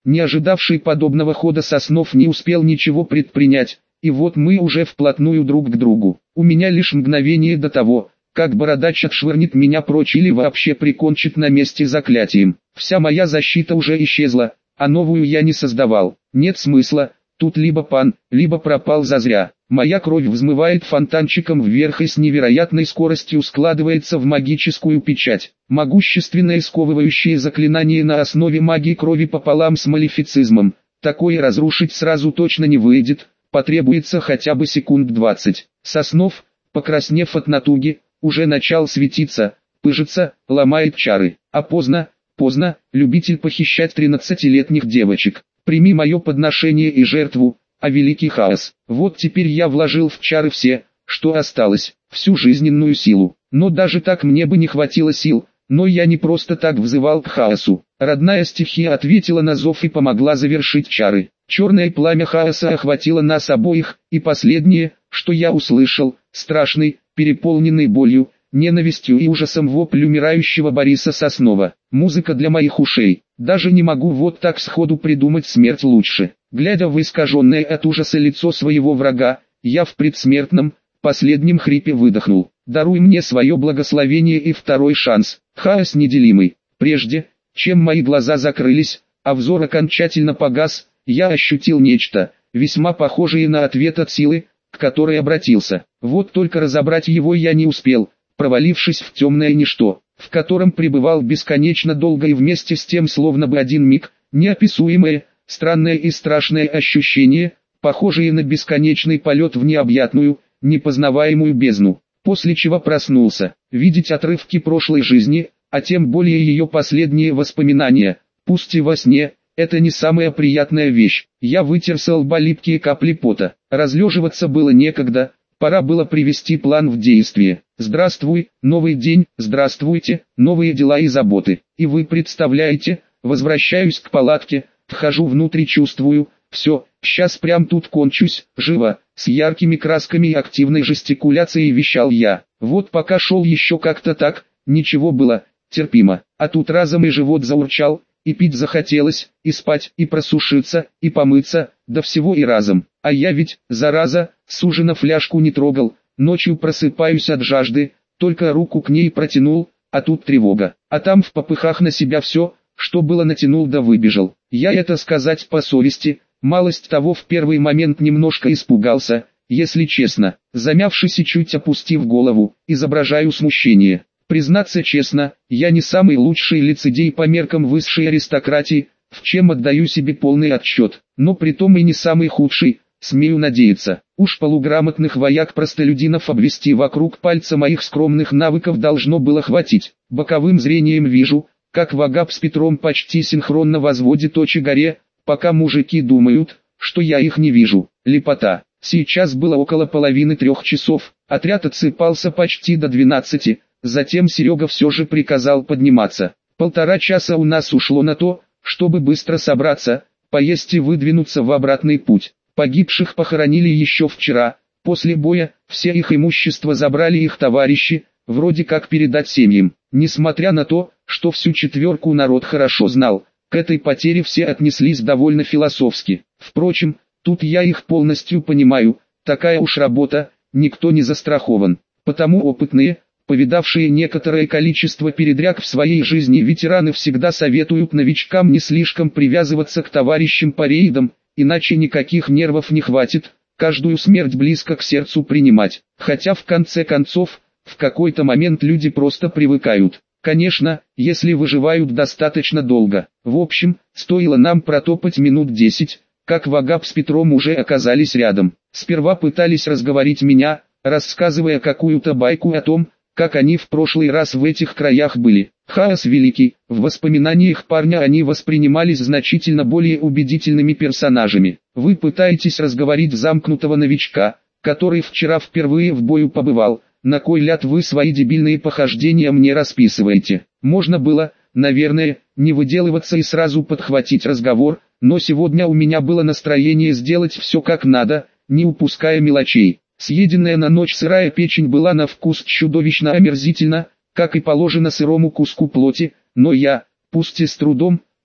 не ожидавший подобного хода Соснов не успел ничего предпринять, и вот мы уже вплотную друг к другу. У меня лишь мгновение до того, как бородач отшвырнет меня прочь или вообще прикончит на месте заклятием. Вся моя защита уже исчезла, а новую я не создавал. Нет смысла, тут либо пан, либо пропал зазря. Моя кровь взмывает фонтанчиком вверх и с невероятной скоростью складывается в магическую печать. Могущественное сковывающее заклинание на основе магии крови пополам с малефицизмом. Такое разрушить сразу точно не выйдет, потребуется хотя бы секунд 20. Соснов, покраснев от натуги, уже начал светиться, пыжиться, ломает чары. А поздно, любитель похищать 13-летних девочек. Прими мое подношение и жертву, а великий хаос. Вот теперь я вложил в чары все, что осталось, всю жизненную силу. Но даже так мне бы не хватило сил, но я не просто так взывал к хаосу. Родная стихия ответила на зов и помогла завершить чары. Черное пламя хаоса охватило нас обоих, и последнее, что я услышал, страшный, переполненный болью, ненавистью и ужасом вопль умирающего Бориса Соснова. Музыка для моих ушей. Даже не могу вот так сходу придумать смерть лучше. Глядя в искаженное от ужаса лицо своего врага, я в предсмертном, последнем хрипе выдохнул. Даруй мне свое благословение и второй шанс. Хаос неделимый. Прежде, чем мои глаза закрылись, а взор окончательно погас, я ощутил нечто, весьма похожее на ответ от силы, к которой обратился. Вот только разобрать его я не успел, провалившись в темное ничто, в котором пребывал бесконечно долго и вместе с тем словно бы один миг, неописуемое, странное и страшное ощущение, похожее на бесконечный полет в необъятную, непознаваемую бездну, после чего проснулся. Видеть отрывки прошлой жизни, а тем более ее последние воспоминания, пусть и во сне, это не самая приятная вещь. Я вытер с лба липкие капли пота. Разлеживаться было некогда, пора было привести план в действие. Здравствуй, новый день, здравствуйте, новые дела и заботы. И вы представляете, возвращаюсь к палатке, вхожу внутрь и чувствую, все, сейчас прям тут кончусь, живо, с яркими красками и активной жестикуляцией вещал я. Вот пока шел еще как-то так, ничего было, терпимо, а тут разом и живот заурчал, и пить захотелось, и спать, и просушиться, и помыться, да всего и разом. А я ведь, зараза, с ужина фляжку не трогал, ночью просыпаюсь от жажды, только руку к ней протянул, а тут тревога. А там в попыхах на себя все, что было натянул да выбежал. Я это сказать по совести, малость того в первый момент немножко испугался, если честно. Замявшись и чуть опустив голову, изображаю смущение. Признаться честно, я не самый лучший лицедей по меркам высшей аристократии, в чем отдаю себе полный отчет, но притом и не самый худший, смею надеяться. Уж полуграмотных вояк-простолюдинов обвести вокруг пальца моих скромных навыков должно было хватить. Боковым зрением вижу, как Вагаб с Петром почти синхронно возводит очи горе, пока мужики думают, что я их не вижу. Лепота. Сейчас было около половины 3 часов, отряд отсыпался почти до 12. Затем Серега все же приказал подниматься. 1,5 часа у нас ушло на то, чтобы быстро собраться, поесть и выдвинуться в обратный путь. Погибших похоронили еще вчера, после боя, все их имущество забрали их товарищи, вроде как передать семьям. Несмотря на то, что всю четверку народ хорошо знал, к этой потере все отнеслись довольно философски. Впрочем, тут я их полностью понимаю, такая уж работа, никто не застрахован. Потому опытные, повидавшие некоторое количество передряг в своей жизни ветераны всегда советуют новичкам не слишком привязываться к товарищам по рейдам, иначе никаких нервов не хватит, каждую смерть близко к сердцу принимать. Хотя в конце концов, в какой-то момент люди просто привыкают. Конечно, если выживают достаточно долго. В общем, стоило нам протопать минут 10, как Вагаб с Петром уже оказались рядом. Сперва пытались разговорить меня, рассказывая какую-то байку о том, как они в прошлый раз в этих краях были. Хаос великий, в воспоминаниях парня они воспринимались значительно более убедительными персонажами. Вы пытаетесь разговорить замкнутого новичка, который вчера впервые в бою побывал, на кой ляд вы свои дебильные похождения мне расписываете. Можно было, наверное, не выделываться и сразу подхватить разговор, но сегодня у меня было настроение сделать все как надо, не упуская мелочей. Съеденная на ночь сырая печень была на вкус чудовищно омерзительна, как и положено сырому куску плоти, но я, пусть и с трудом,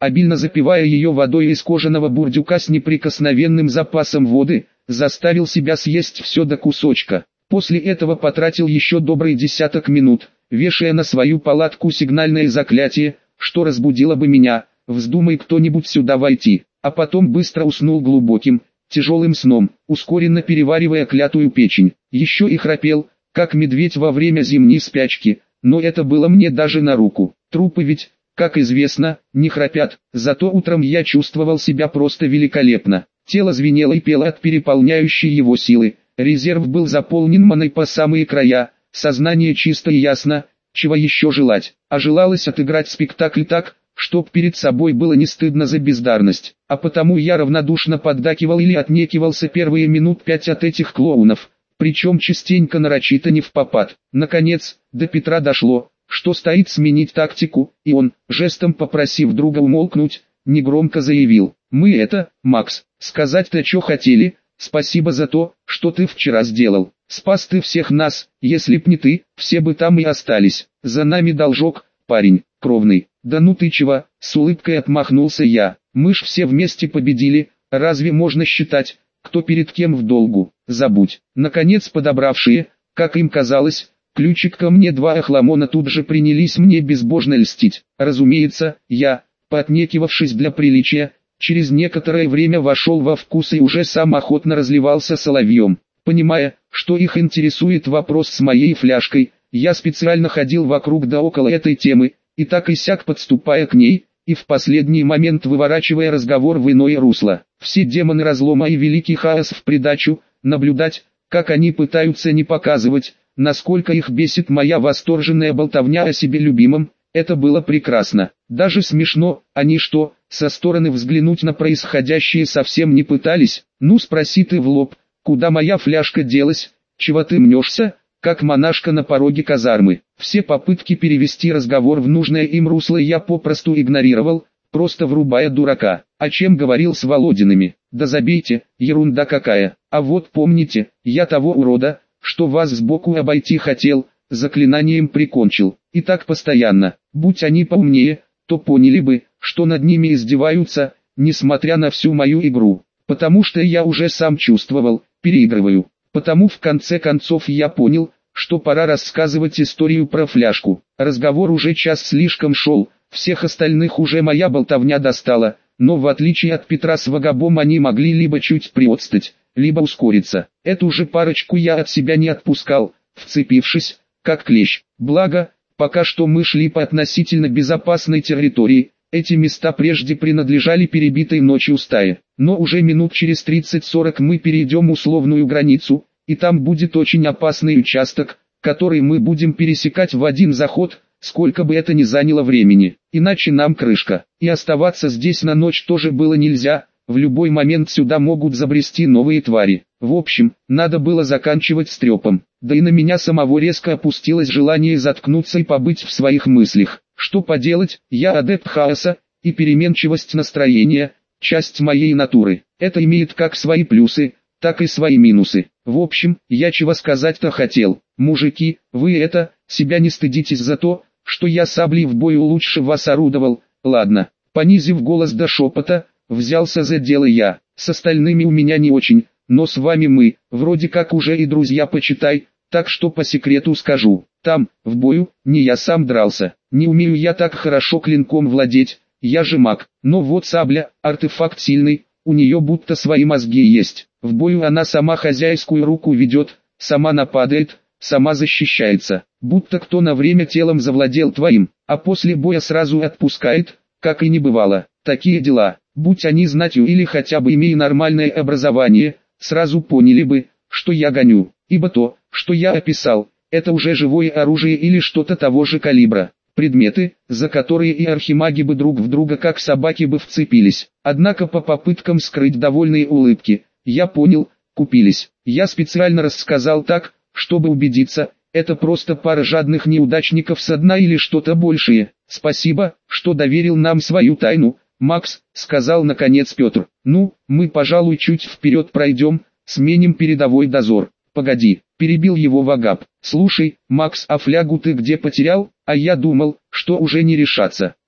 обильно запивая ее водой из кожаного бурдюка с неприкосновенным запасом воды, заставил себя съесть все до кусочка. После этого потратил еще добрый десяток минут, вешая на свою палатку сигнальное заклятие, что разбудило бы меня, вздумай кто-нибудь сюда войти, а потом быстро уснул глубоким, тяжелым сном, ускоренно переваривая клятую печень. Еще и храпел, как медведь во время зимней спячки, но это было мне даже на руку. Трупы ведь, как известно, не храпят, зато утром я чувствовал себя просто великолепно. Тело звенело и пело от переполняющей его силы, резерв был заполнен маной по самые края, сознание чисто и ясно, чего еще желать, а желалось отыграть спектакль так, чтоб перед собой было не стыдно за бездарность, а потому я равнодушно поддакивал или отнекивался первые минут 5 от этих клоунов, причем частенько нарочито не впопад. Наконец, до Петра дошло, что стоит сменить тактику, и он, жестом попросив друга умолкнуть, негромко заявил: «Мы это, Макс, сказать-то что хотели, спасибо за то, что ты вчера сделал, спас ты всех нас, если б не ты, все бы там и остались, за нами должок, парень, кровный». «Да ну ты чего?» — с улыбкой отмахнулся я, «мы ж все вместе победили, разве можно считать, кто перед кем в долгу?» «Забудь». Наконец подобравшие, как им казалось, ключик ко мне два охламона тут же принялись мне безбожно льстить. Разумеется, я, поотнекивавшись для приличия, через некоторое время вошел во вкус и уже сам охотно разливался соловьем. Понимая, что их интересует вопрос с моей фляжкой, я специально ходил вокруг да около этой темы, и так и сяк подступая к ней, и в последний момент выворачивая разговор в иное русло. Все демоны разлома и великий хаос в придачу, наблюдать, как они пытаются не показывать, насколько их бесит моя восторженная болтовня о себе любимом, это было прекрасно. Даже смешно, они что, со стороны взглянуть на происходящее совсем не пытались? Ну спроси ты в лоб, куда моя фляжка делась, чего ты мнешься, как монашка на пороге казармы. Все попытки перевести разговор в нужное им русло я попросту игнорировал, просто врубая дурака. О чем говорил с Володиными? Да забейте, ерунда какая. А вот помните, я того урода, что вас сбоку обойти хотел, заклинанием прикончил. И так постоянно. Будь они поумнее, то поняли бы, что над ними издеваются, несмотря на всю мою игру. Потому что я уже сам чувствовал, переигрываю. Потому в конце концов я понял, что пора рассказывать историю про фляжку. Разговор уже час слишком шел, всех остальных уже моя болтовня достала, но в отличие от Петра с Вагабом они могли либо чуть приотстать, либо ускориться. Эту же парочку я от себя не отпускал, вцепившись, как клещ. Благо, пока что мы шли по относительно безопасной территории, эти места прежде принадлежали перебитой ночью стае. Но уже минут через 30-40 мы перейдем условную границу, и там будет очень опасный участок, который мы будем пересекать в один заход, сколько бы это ни заняло времени. Иначе нам крышка. И оставаться здесь на ночь тоже было нельзя, в любой момент сюда могут забрести новые твари. В общем, надо было заканчивать с трепом. Да и на меня самого резко опустилось желание заткнуться и побыть в своих мыслях. Что поделать, я адепт хаоса, и переменчивость настроения – часть моей натуры. Это имеет как свои плюсы, так и свои минусы. В общем, я чего сказать-то хотел. Мужики, вы это, себя не стыдитесь за то, что я саблей в бою лучше вас орудовал. Ладно, понизив голос до шепота, взялся за дело я. С остальными у меня не очень, но с вами мы, вроде как уже и друзья почитай, так что по секрету скажу. Там, в бою, не я сам дрался. Не умею я так хорошо клинком владеть, я же маг. Но вот сабля, артефакт сильный, у нее будто свои мозги есть. В бою она сама хозяйскую руку ведет, сама нападает, сама защищается. Будто кто на время телом завладел твоим, а после боя сразу отпускает, как и не бывало. Такие дела, будь они знатью или хотя бы имея нормальное образование, сразу поняли бы, что я гоню. Ибо то, что я описал, это уже живое оружие или что-то того же калибра. Предметы, за которые и архимаги бы друг в друга как собаки бы вцепились. Однако по попыткам скрыть довольные улыбки, я понял, купились. Я специально рассказал так, чтобы убедиться, это просто пара жадных неудачников со дна или что-то большее. Спасибо, что доверил нам свою тайну, Макс, сказал наконец Петр. Ну, мы пожалуй чуть вперед пройдем, сменим передовой дозор. Погоди, перебил его Вагаб. Слушай, Макс, а флягу ты где потерял? А я думал, что уже не решаться.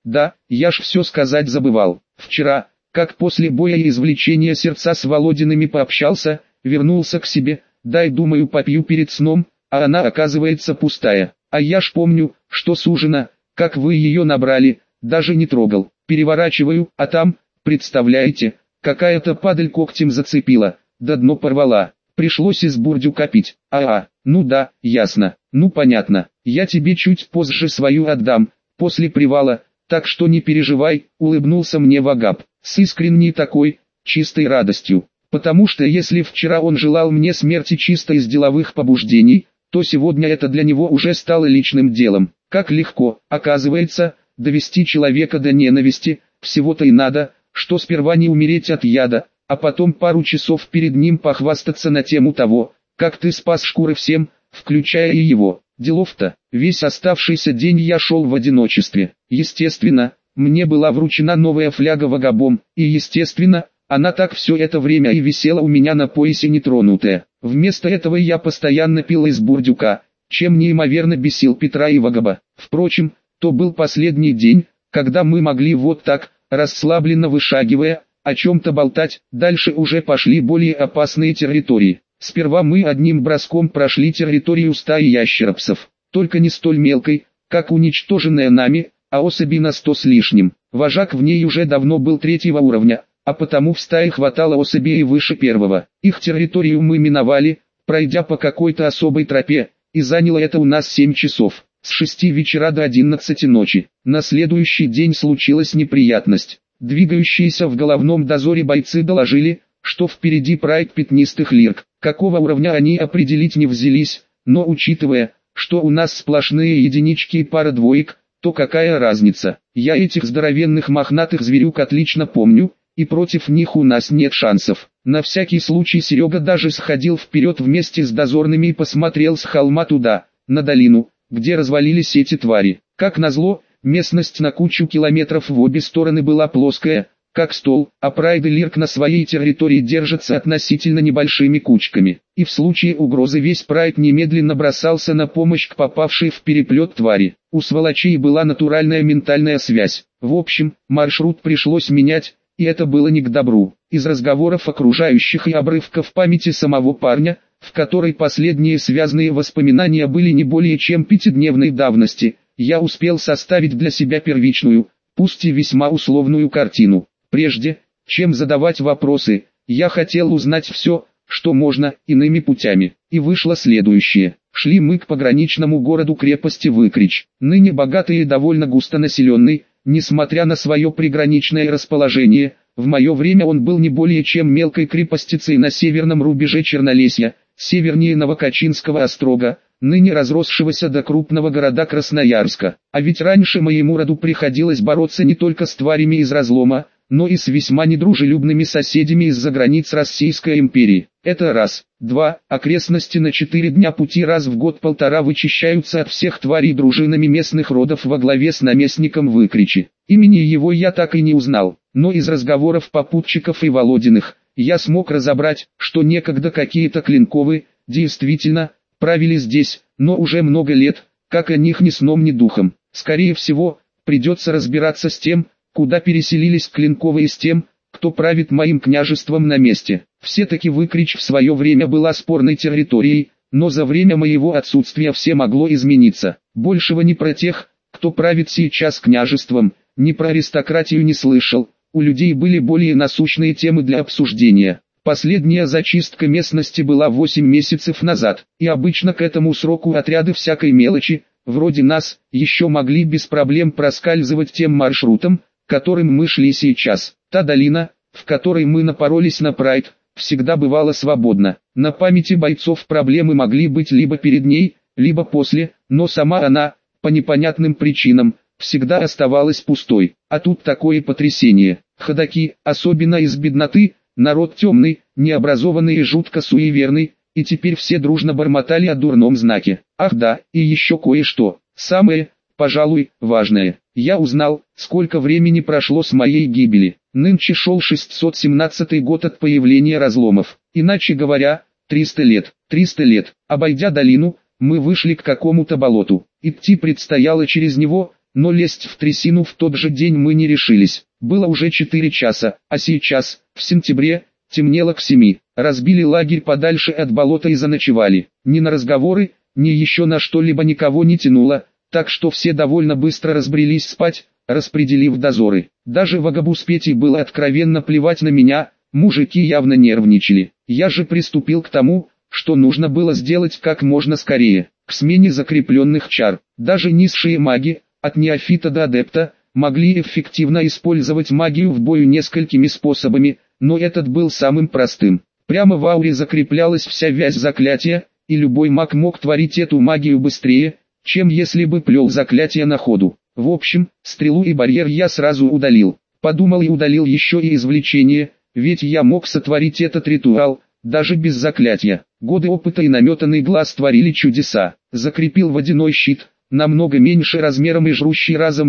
Да, я ж все сказать забывал. Вчера, как после боя и извлечения сердца с Володиными пообщался, вернулся к себе, дай думаю попью перед сном, а она оказывается пустая. А я ж помню, что сужена, как вы ее набрали, даже не трогал. Переворачиваю, а там, представляете, какая-то падаль когтем зацепила, да дно порвала. Пришлось из бурдюка пить. Ну да, ясно, ну понятно. Я тебе чуть позже свою отдам, после привала, так что не переживай, улыбнулся мне Вагаб, с искренней такой, чистой радостью. Потому что если вчера он желал мне смерти чисто из деловых побуждений, то сегодня это для него уже стало личным делом. Как легко, оказывается, довести человека до ненависти, всего-то и надо, что сперва не умереть от яда, а потом пару часов перед ним похвастаться на тему того, как ты спас шкуры всем, включая и его. Делов-то, весь оставшийся день я шел в одиночестве. Естественно, мне была вручена новая фляга Вагабом, и естественно, она так все это время и висела у меня на поясе нетронутая. Вместо этого я постоянно пил из бурдюка, чем неимоверно бесил Петра и Вагаба. Впрочем, то был последний день, когда мы могли вот так, расслабленно вышагивая, о чем-то болтать. Дальше уже пошли более опасные территории. Сперва мы одним броском прошли территорию стаи ящеропсов, только не столь мелкой, как уничтоженная нами, а особи на 100 с лишним. Вожак в ней уже давно был 3-го уровня, а потому в стае хватало особей выше 1-го. Их территорию мы миновали, пройдя по какой-то особой тропе, и заняло это у нас 7 часов, с 6 вечера до 11 ночи. На следующий день случилась неприятность. Двигающиеся в головном дозоре бойцы доложили, что впереди прайд пятнистых лирк. Какого уровня они определить не взялись, но учитывая, что у нас сплошные единички и пара двоек, то какая разница? Я этих здоровенных мохнатых зверюк отлично помню, и против них у нас нет шансов. На всякий случай Серега даже сходил вперед вместе с дозорными и посмотрел с холма туда, на долину, где развалились эти твари. Как назло, местность на кучу километров в обе стороны была плоская, как стол, а прайды лирк на своей территории держатся относительно небольшими кучками. И в случае угрозы весь прайд немедленно бросался на помощь к попавшей в переплет твари. У сволочей была натуральная ментальная связь. В общем, маршрут пришлось менять, и это было не к добру. Из разговоров окружающих и обрывков памяти самого парня, в которой последние связанные воспоминания были не более чем 5-дневной давности, я успел составить для себя первичную, пусть и весьма условную картину. Прежде, чем задавать вопросы, я хотел узнать все, что можно, иными путями. И вышло следующее. Шли мы к пограничному городу-крепости Выкрич, ныне богатый и довольно густонаселенный, несмотря на свое приграничное расположение. В мое время он был не более чем мелкой крепостицей на северном рубеже Чернолесья, севернее Новокачинского острога, ныне разросшегося до крупного города Красноярска. А ведь раньше моему роду приходилось бороться не только с тварями из разлома, но и с весьма недружелюбными соседями из-за границ Российской империи. Это раз. 2. Окрестности на 4 дня пути раз в год-полтора вычищаются от всех тварей дружинами местных родов во главе с наместником Выкричи. Имени его я так и не узнал, но из разговоров попутчиков и Володиных, я смог разобрать, что некогда какие-то Клинковы, действительно, правили здесь, но уже много лет, как о них ни сном ни духом. Скорее всего, придется разбираться с тем, куда переселились Клинковы и с тем, кто правит моим княжеством на месте. Все-таки Выкрич в свое время была спорной территорией, но за время моего отсутствия все могло измениться. Большего ни про тех, кто правит сейчас княжеством, ни про аристократию не слышал. У людей были более насущные темы для обсуждения. Последняя зачистка местности была 8 месяцев назад, и обычно к этому сроку отряды всякой мелочи, вроде нас, еще могли без проблем проскальзывать тем маршрутом, которым мы шли сейчас. Та долина, в которой мы напоролись на прайд, всегда бывала свободна. На памяти бойцов проблемы могли быть либо перед ней, либо после, но сама она, по непонятным причинам, всегда оставалась пустой. А тут такое потрясение. Ходаки, особенно из бедноты, народ темный, необразованный и жутко суеверный, и теперь все дружно бормотали о дурном знаке. Ах да, и еще кое-что, самое, пожалуй, важное. Я узнал, сколько времени прошло с моей гибели. Нынче шел 617 год от появления разломов. Иначе говоря, 300 лет. 300 лет. Обойдя долину, мы вышли к какому-то болоту. Идти предстояло через него, но лезть в трясину в тот же день мы не решились. Было уже 4 часа, а сейчас, в сентябре, темнело к 7. Разбили лагерь подальше от болота и заночевали. Ни на разговоры, ни еще на что-либо никого не тянуло, так что все довольно быстро разбрелись спать, распределив дозоры. Даже Вагабуспете было откровенно плевать на меня, мужики явно нервничали. Я же приступил к тому, что нужно было сделать как можно скорее. К смене закрепленных чар. Даже низшие маги, от неофита до адепта, могли эффективно использовать магию в бою несколькими способами, но этот был самым простым. Прямо в ауре закреплялась вся вязь заклятия, и любой маг мог творить эту магию быстрее, чем если бы плел заклятие на ходу. В общем, стрелу и барьер я сразу удалил. Подумал и удалил еще и извлечение, ведь я мог сотворить этот ритуал, даже без заклятия. Годы опыта и наметанный глаз творили чудеса. Закрепил водяной щит, намного меньше размером и жрущий разом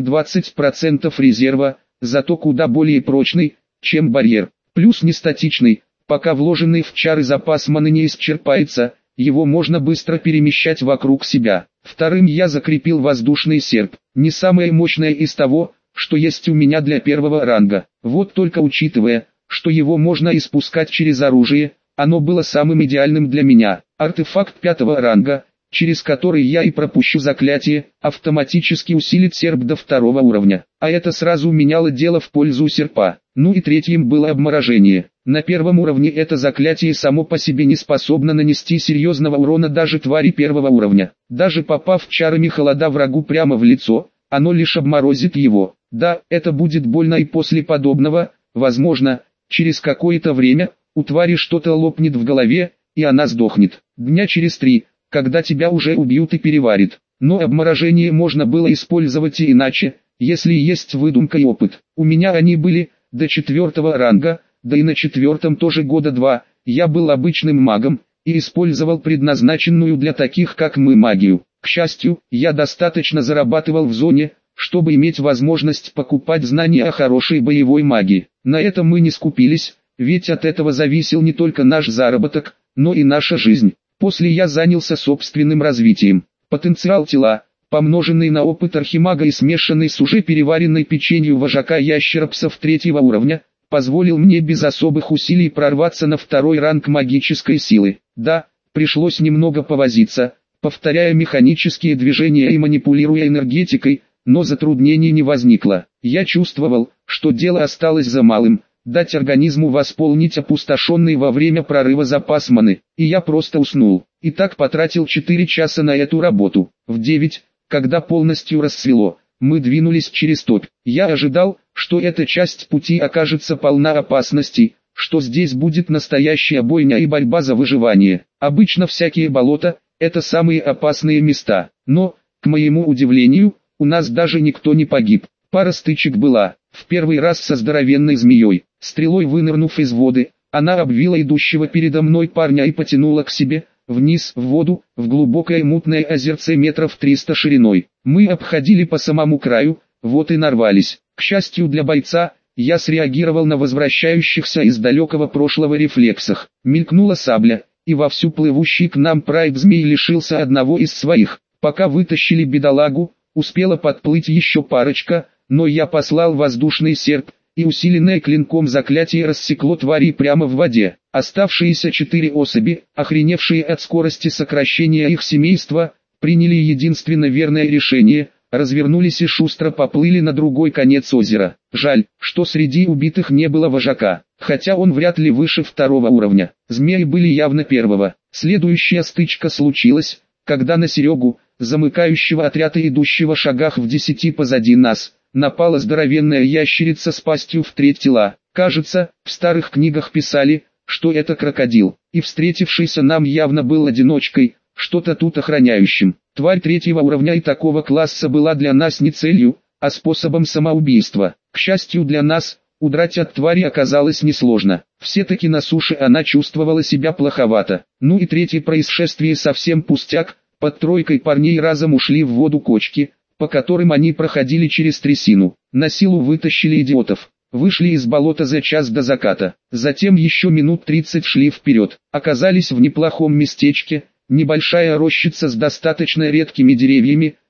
20% резерва, зато куда более прочный, чем барьер. Плюс нестатичный, пока вложенный в чары запас маны не исчерпается, его можно быстро перемещать вокруг себя. Вторым я закрепил воздушный серп, не самое мощное из того, что есть у меня для первого ранга. Вот только учитывая, что его можно испускать через оружие, оно было самым идеальным для меня. Артефакт 5-го ранга, через который я и пропущу заклятие, автоматически усилит серп до 2-го уровня. А это сразу меняло дело в пользу серпа. Ну и третьим было обморожение. На 1-м уровне это заклятие само по себе не способно нанести серьезного урона даже твари 1-го уровня. Даже попав чарами холода врагу прямо в лицо, оно лишь обморозит его. Да, это будет больно и после подобного, возможно, через какое-то время, у твари что-то лопнет в голове, и она сдохнет. Дня через 3, когда тебя уже убьют и переварят. Но обморожение можно было использовать и иначе, если есть выдумка и опыт. У меня они были до 4-го ранга, да и на 4-м тоже года 2, я был обычным магом, и использовал предназначенную для таких как мы магию. К счастью, я достаточно зарабатывал в зоне, чтобы иметь возможность покупать знания о хорошей боевой магии. На этом мы не скупились, ведь от этого зависел не только наш заработок, но и наша жизнь. После я занялся собственным развитием. Потенциал тела, помноженный на опыт архимага и смешанный с уже переваренной печенью вожака ящеропсов 3-го уровня, позволил мне без особых усилий прорваться на 2-й ранг магической силы. Да, пришлось немного повозиться, повторяя механические движения и манипулируя энергетикой, но затруднений не возникло. Я чувствовал, что дело осталось за малым – дать организму восполнить опустошенный во время прорыва запас маны, и я просто уснул. И так потратил 4 часа на эту работу. В 9, когда полностью рассвело, мы двинулись через топь. Я ожидал, что эта часть пути окажется полна опасностей, что здесь будет настоящая бойня и борьба за выживание. Обычно всякие болота – это самые опасные места, но, к моему удивлению, у нас даже никто не погиб. Пара стычек была, в первый раз со здоровенной змеей. Стрелой вынырнув из воды, она обвила идущего передо мной парня и потянула к себе, вниз в воду, в глубокое мутное озерце метров 300 шириной. Мы обходили по самому краю, вот и нарвались. К счастью для бойца, я среагировал на возвращающихся из далекого прошлого рефлексах. Мелькнула сабля, и вовсю плывущий к нам прайд змей лишился одного из своих. Пока вытащили бедолагу, успела подплыть еще парочка, но я послал воздушный серп, и усиленное клинком заклятие рассекло твари прямо в воде. Оставшиеся 4 особи, охреневшие от скорости сокращения их семейства, приняли единственно верное решение, развернулись и шустро поплыли на другой конец озера. Жаль, что среди убитых не было вожака, хотя он вряд ли выше 2-го уровня. Змеи были явно 1-го. Следующая стычка случилась, когда на Серегу, замыкающего отряд и идущего шагах в 10 позади нас, напала здоровенная ящерица с пастью в треть тела. Кажется, в старых книгах писали, что это крокодил, и встретившийся нам явно был одиночкой, что-то тут охраняющим. Тварь 3-го уровня и такого класса была для нас не целью, а способом самоубийства. К счастью для нас, удрать от твари оказалось несложно. Все-таки на суше она чувствовала себя плоховато. Ну и третье происшествие совсем пустяк, под тройкой парней разом ушли в воду кочки, по которым они проходили через трясину. На силу вытащили идиотов. Вышли из болота за час до заката. Затем еще минут 30 шли вперед. Оказались в неплохом местечке, небольшая рощица с достаточно редкими деревьями,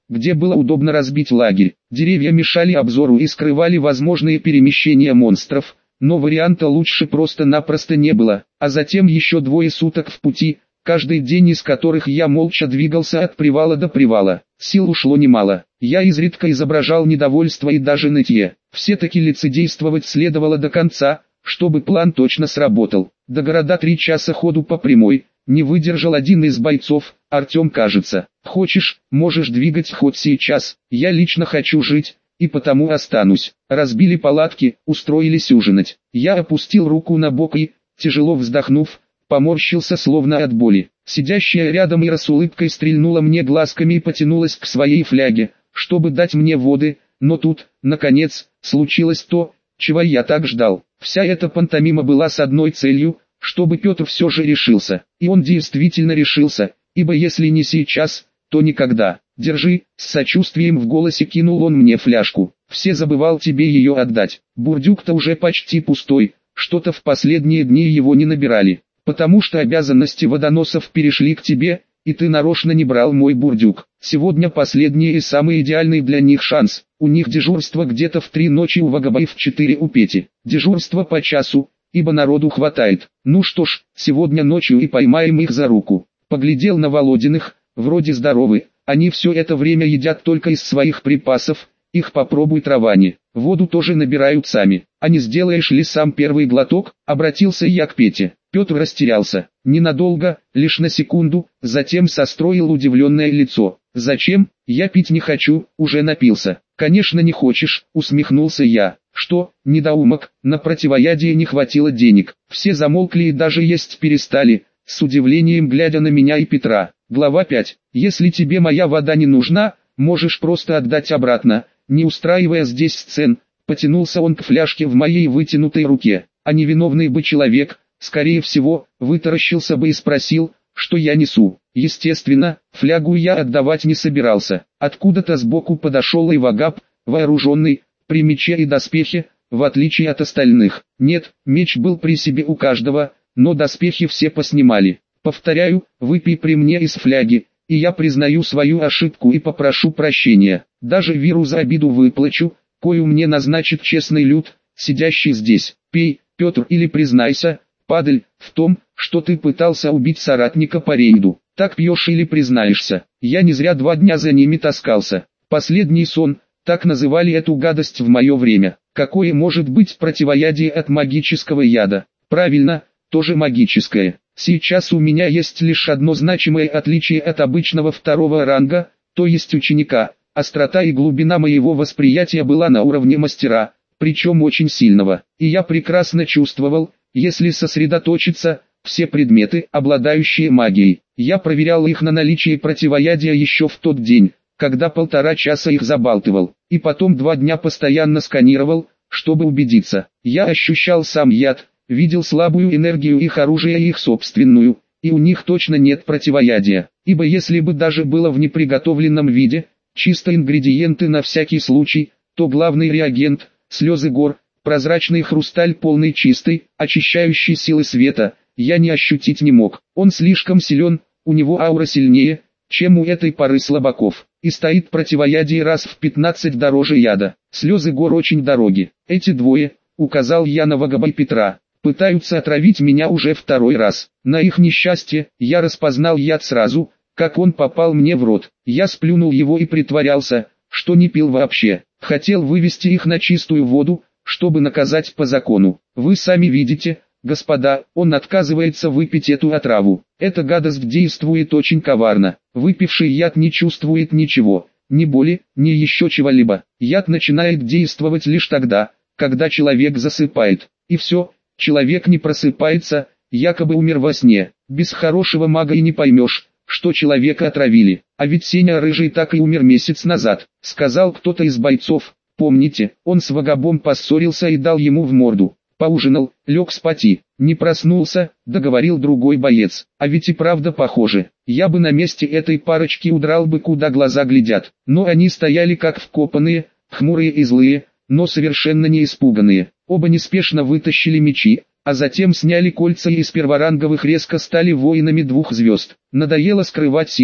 где было удобно разбить лагерь. Деревья мешали обзору и скрывали возможные перемещения монстров, но варианта лучше просто-напросто не было. А затем еще 2 суток в пути, каждый день из которых я молча двигался от привала до привала. Сил ушло немало. Я изредка изображал недовольство и даже нытье. Все-таки лицедействовать следовало до конца, чтобы план точно сработал. До города 3 часа ходу по прямой. Не выдержал один из бойцов, Артем, кажется. Хочешь, можешь двигать хоть сейчас. Я лично хочу жить, и потому останусь. Разбили палатки, устроились ужинать. Я опустил руку на бок и, тяжело вздохнув, поморщился словно от боли. Сидящая рядом Ира с улыбкой стрельнула мне глазками и потянулась к своей фляге, чтобы дать мне воды, но тут, наконец, случилось то, чего я так ждал. Вся эта пантомима была с одной целью, чтобы Петр все же решился. И он действительно решился, ибо если не сейчас, то никогда. «Держи», с сочувствием в голосе кинул он мне фляжку. «Все забывал тебе ее отдать. Бурдюк-то уже почти пустой, что-то в последние дни его не набирали, потому что обязанности водоносов перешли к тебе, и ты нарочно не брал мой бурдюк. Сегодня последний и самый идеальный для них шанс. У них дежурство где-то в 3 ночи у Вагаба и в 4 у Пети. Дежурство по часу, ибо народу хватает. Ну что ж, сегодня ночью и поймаем их за руку». Поглядел на Володиных, вроде здоровы, они все это время едят только из своих припасов, их попробуй травани. Воду тоже набирают сами. А не сделаешь ли сам первый глоток? Обратился я к Пете. Петр растерялся. Ненадолго, лишь на секунду, затем состроил удивленное лицо. «Зачем? Я пить не хочу, уже напился». «Конечно не хочешь», усмехнулся я. «Что, недоумок, на противоядие не хватило денег». Все замолкли и даже есть перестали, с удивлением глядя на меня и Петра. Глава 5. «Если тебе моя вода не нужна, можешь просто отдать обратно, не устраивая здесь сцен». Потянулся он к фляжке в моей вытянутой руке. А невиновный бы человек, скорее всего, вытаращился бы и спросил, что я несу. Естественно, флягу я отдавать не собирался. Откуда-то сбоку подошел Айвагаб, вооруженный, при мече и доспехе, в отличие от остальных. Нет, меч был при себе у каждого, но доспехи все поснимали. «Повторяю, выпей при мне из фляги, и я признаю свою ошибку и попрошу прощения. Даже Виру за обиду выплачу, кою мне назначит честный люд, сидящий здесь. Пей, Петр, или признайся, падаль, в том, что ты пытался убить соратника по рейду. Так пьешь или признаешься? Я не зря 2 дня за ними таскался. Последний сон, так называли эту гадость в мое время. Какое может быть противоядие от магического яда? Правильно, тоже магическое. Сейчас у меня есть лишь одно значимое отличие от обычного 2-го ранга, то есть ученика. Острота и глубина моего восприятия была на уровне мастера, причем очень сильного. И я прекрасно чувствовал, если сосредоточиться, все предметы, обладающие магией. Я проверял их на наличие противоядия еще в тот день, когда 1,5 часа их забалтывал, и потом 2 дня постоянно сканировал, чтобы убедиться. Я ощущал сам яд, видел слабую энергию их оружия и их собственную, и у них точно нет противоядия, ибо если бы даже было в неприготовленном виде, чисто ингредиенты на всякий случай, то главный реагент, слезы гор, прозрачный хрусталь полный чистой, очищающей силы света, я не ощутить не мог. Он слишком силен, у него аура сильнее, чем у этой пары слабаков, и стоит противоядие раз в 15 дороже яда. Слезы гор очень дороги. Эти двое, указал я на Вагаба и Петра, пытаются отравить меня уже 2-й раз. На их несчастье, я распознал яд сразу, как он попал мне в рот. Я сплюнул его и притворялся, что не пил вообще. Хотел вывести их на чистую воду, чтобы наказать по закону. Вы сами видите, господа, он отказывается выпить эту отраву. Эта гадость действует очень коварно. Выпивший яд не чувствует ничего, ни боли, ни еще чего-либо. Яд начинает действовать лишь тогда, когда человек засыпает. И все, человек не просыпается, якобы умер во сне. Без хорошего мага и не поймешь, что человека отравили. А ведь Сеня Рыжий так и умер месяц назад, сказал кто-то из бойцов. Помните, он с Вагабом поссорился и дал ему в морду. Поужинал, лег спать и не проснулся, договорил другой боец. А ведь и правда похоже. Я бы на месте этой парочки удрал бы куда глаза глядят. Но они стояли как вкопанные, хмурые и злые, но совершенно не испуганные. Оба неспешно вытащили мечи, а затем сняли кольца и из перворанговых резко стали воинами 2 звезд. Надоело скрывать силу,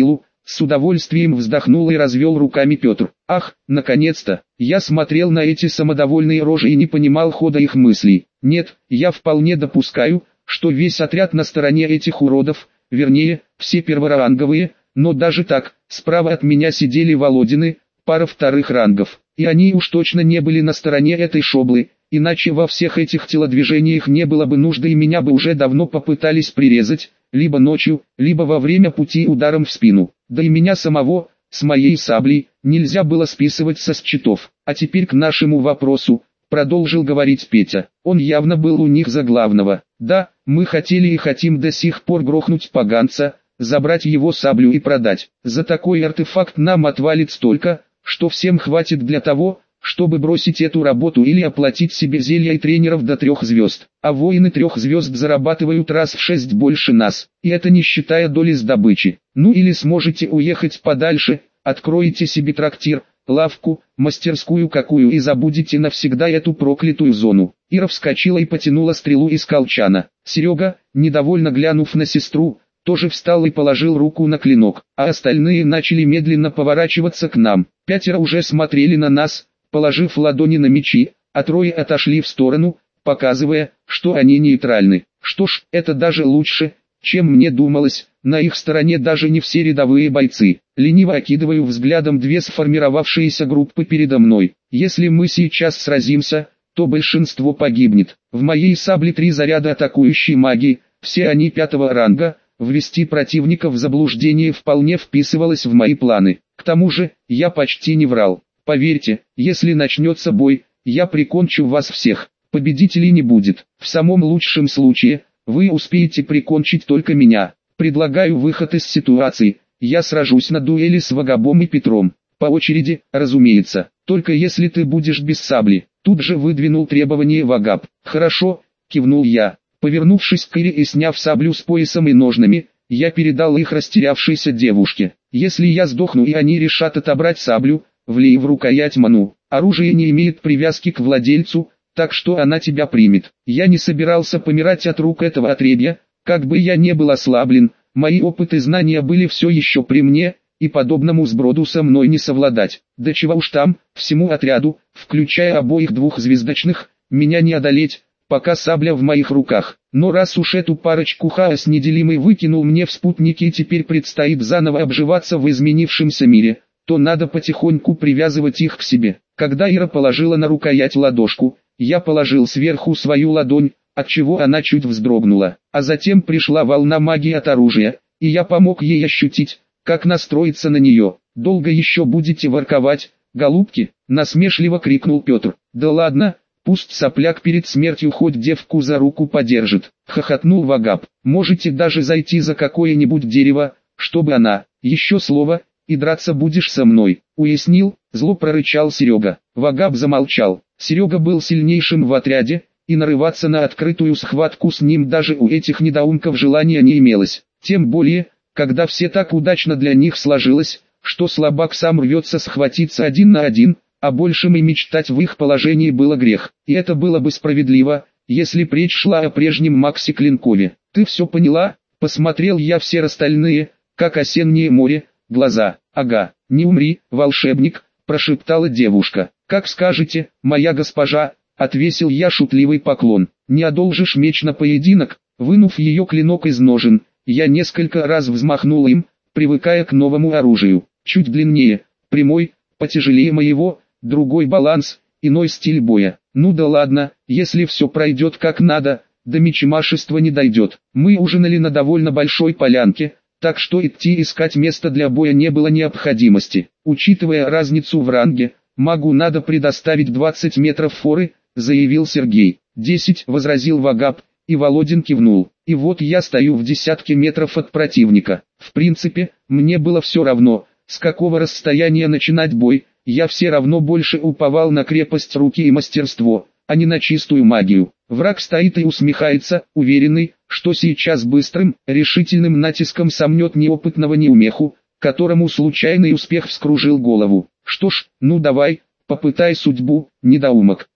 С удовольствием вздохнул и развел руками Петр. Ах, наконец-то! Я смотрел на эти самодовольные рожи и не понимал хода их мыслей. Нет, я вполне допускаю, что весь отряд на стороне этих уродов, вернее, все перворанговые, но даже так, справа от меня сидели Володины, пара вторых рангов, и они уж точно не были на стороне этой шоблы, иначе во всех этих телодвижениях не было бы нужды и меня бы уже давно попытались прирезать, либо ночью, либо во время пути ударом в спину. Да и меня самого, с моей саблей, нельзя было списывать со счетов. А теперь к нашему вопросу, продолжил говорить Петя. Он явно был у них за главного. Да, мы хотели и хотим до сих пор грохнуть поганца, забрать его саблю и продать. За такой артефакт нам отвалит столько, что всем хватит для того, чтобы бросить эту работу или оплатить себе зелья и тренеров до 3 звезд. А воины 3 звезд зарабатывают раз в 6 больше нас, и это не считая доли с добычи. Ну или сможете уехать подальше, откроете себе трактир, лавку, мастерскую какую и забудете навсегда эту проклятую зону. Ира вскочила и потянула стрелу из колчана. Серега, недовольно глянув на сестру, тоже встал и положил руку на клинок, а остальные начали медленно поворачиваться к нам. 5 уже смотрели на нас, положив ладони на мечи, а 3 отошли в сторону, показывая, что они нейтральны. Что ж, это даже лучше, чем мне думалось, на их стороне даже не все рядовые бойцы. Лениво окидываю взглядом 2 сформировавшиеся группы передо мной. Если мы сейчас сразимся, то большинство погибнет. В моей сабле 3 заряда атакующей магии, все они 5-го ранга. Ввести противника в заблуждение вполне вписывалось в мои планы. К тому же, я почти не врал. Поверьте, если начнется бой, я прикончу вас всех. Победителей не будет. В самом лучшем случае, вы успеете прикончить только меня. Предлагаю выход из ситуации. Я сражусь на дуэли с Вагабом и Петром. По очереди, разумеется. Только если ты будешь без сабли. Тут же выдвинул требование Вагаб. Хорошо, кивнул я. Повернувшись к Ире и сняв саблю с поясом и ножнами, я передал их растерявшейся девушке. Если я сдохну и они решат отобрать саблю, влей в рукоять ману. Оружие не имеет привязки к владельцу, так что она тебя примет. Я не собирался помирать от рук этого отребья, как бы я не был ослаблен, мои опыт и знания были все еще при мне, и подобному сброду со мной не совладать. Да чего уж там, всему отряду, включая обоих 2-звездочных, меня не одолеть, пока сабля в моих руках. Но раз уж эту парочку хаос неделимый выкинул мне в спутники и теперь предстоит заново обживаться в изменившемся мире, то надо потихоньку привязывать их к себе. Когда Ира положила на рукоять ладошку, я положил сверху свою ладонь, отчего она чуть вздрогнула. А затем пришла волна магии от оружия, и я помог ей ощутить, как настроиться на нее. «Долго еще будете ворковать, голубки?» — насмешливо крикнул Петр. «Да ладно, пусть сопляк перед смертью хоть девку за руку подержит», — хохотнул Вагаб. «Можете даже зайти за какое-нибудь дерево, чтобы она, еще слово, и драться будешь со мной», — уяснил, зло прорычал Серега. Вагаб замолчал. Серега был сильнейшим в отряде, и нарываться на открытую схватку с ним даже у этих недоумков желания не имелось. Тем более, когда все так удачно для них сложилось, что слабак сам рвется схватиться 1 на 1, а большим и мечтать в их положении было грех. И это было бы справедливо, если б речь шла о прежнем Максе Клинкове. «Ты все поняла?» — посмотрел я все остальные, как осеннее море, глаза. «Ага, не умри, волшебник», — прошептала девушка. «Как скажете, моя госпожа», — отвесил я шутливый поклон. «Не одолжишь меч на поединок?» Вынув ее клинок из ножен, я несколько раз взмахнул им, привыкая к новому оружию. Чуть длиннее, прямой, потяжелее моего, другой баланс, иной стиль боя. Ну да ладно, если все пройдет как надо, до мечемашества не дойдет. Мы ужинали на довольно большой полянке, так что идти искать место для боя не было необходимости. Учитывая разницу в ранге, магу надо предоставить 20 метров форы, заявил Сергей. 10, возразил Вагаб, и Володин кивнул. И вот я стою в десятке метров от противника. В принципе, мне было все равно, с какого расстояния начинать бой, я все равно больше уповал на крепость руки и мастерство, а не на чистую магию. Враг стоит и усмехается, уверенный, что сейчас быстрым, решительным натиском сомнет неопытного неумеху, которому случайный успех вскружил голову. Что ж, ну давай, попытай судьбу, недоумок.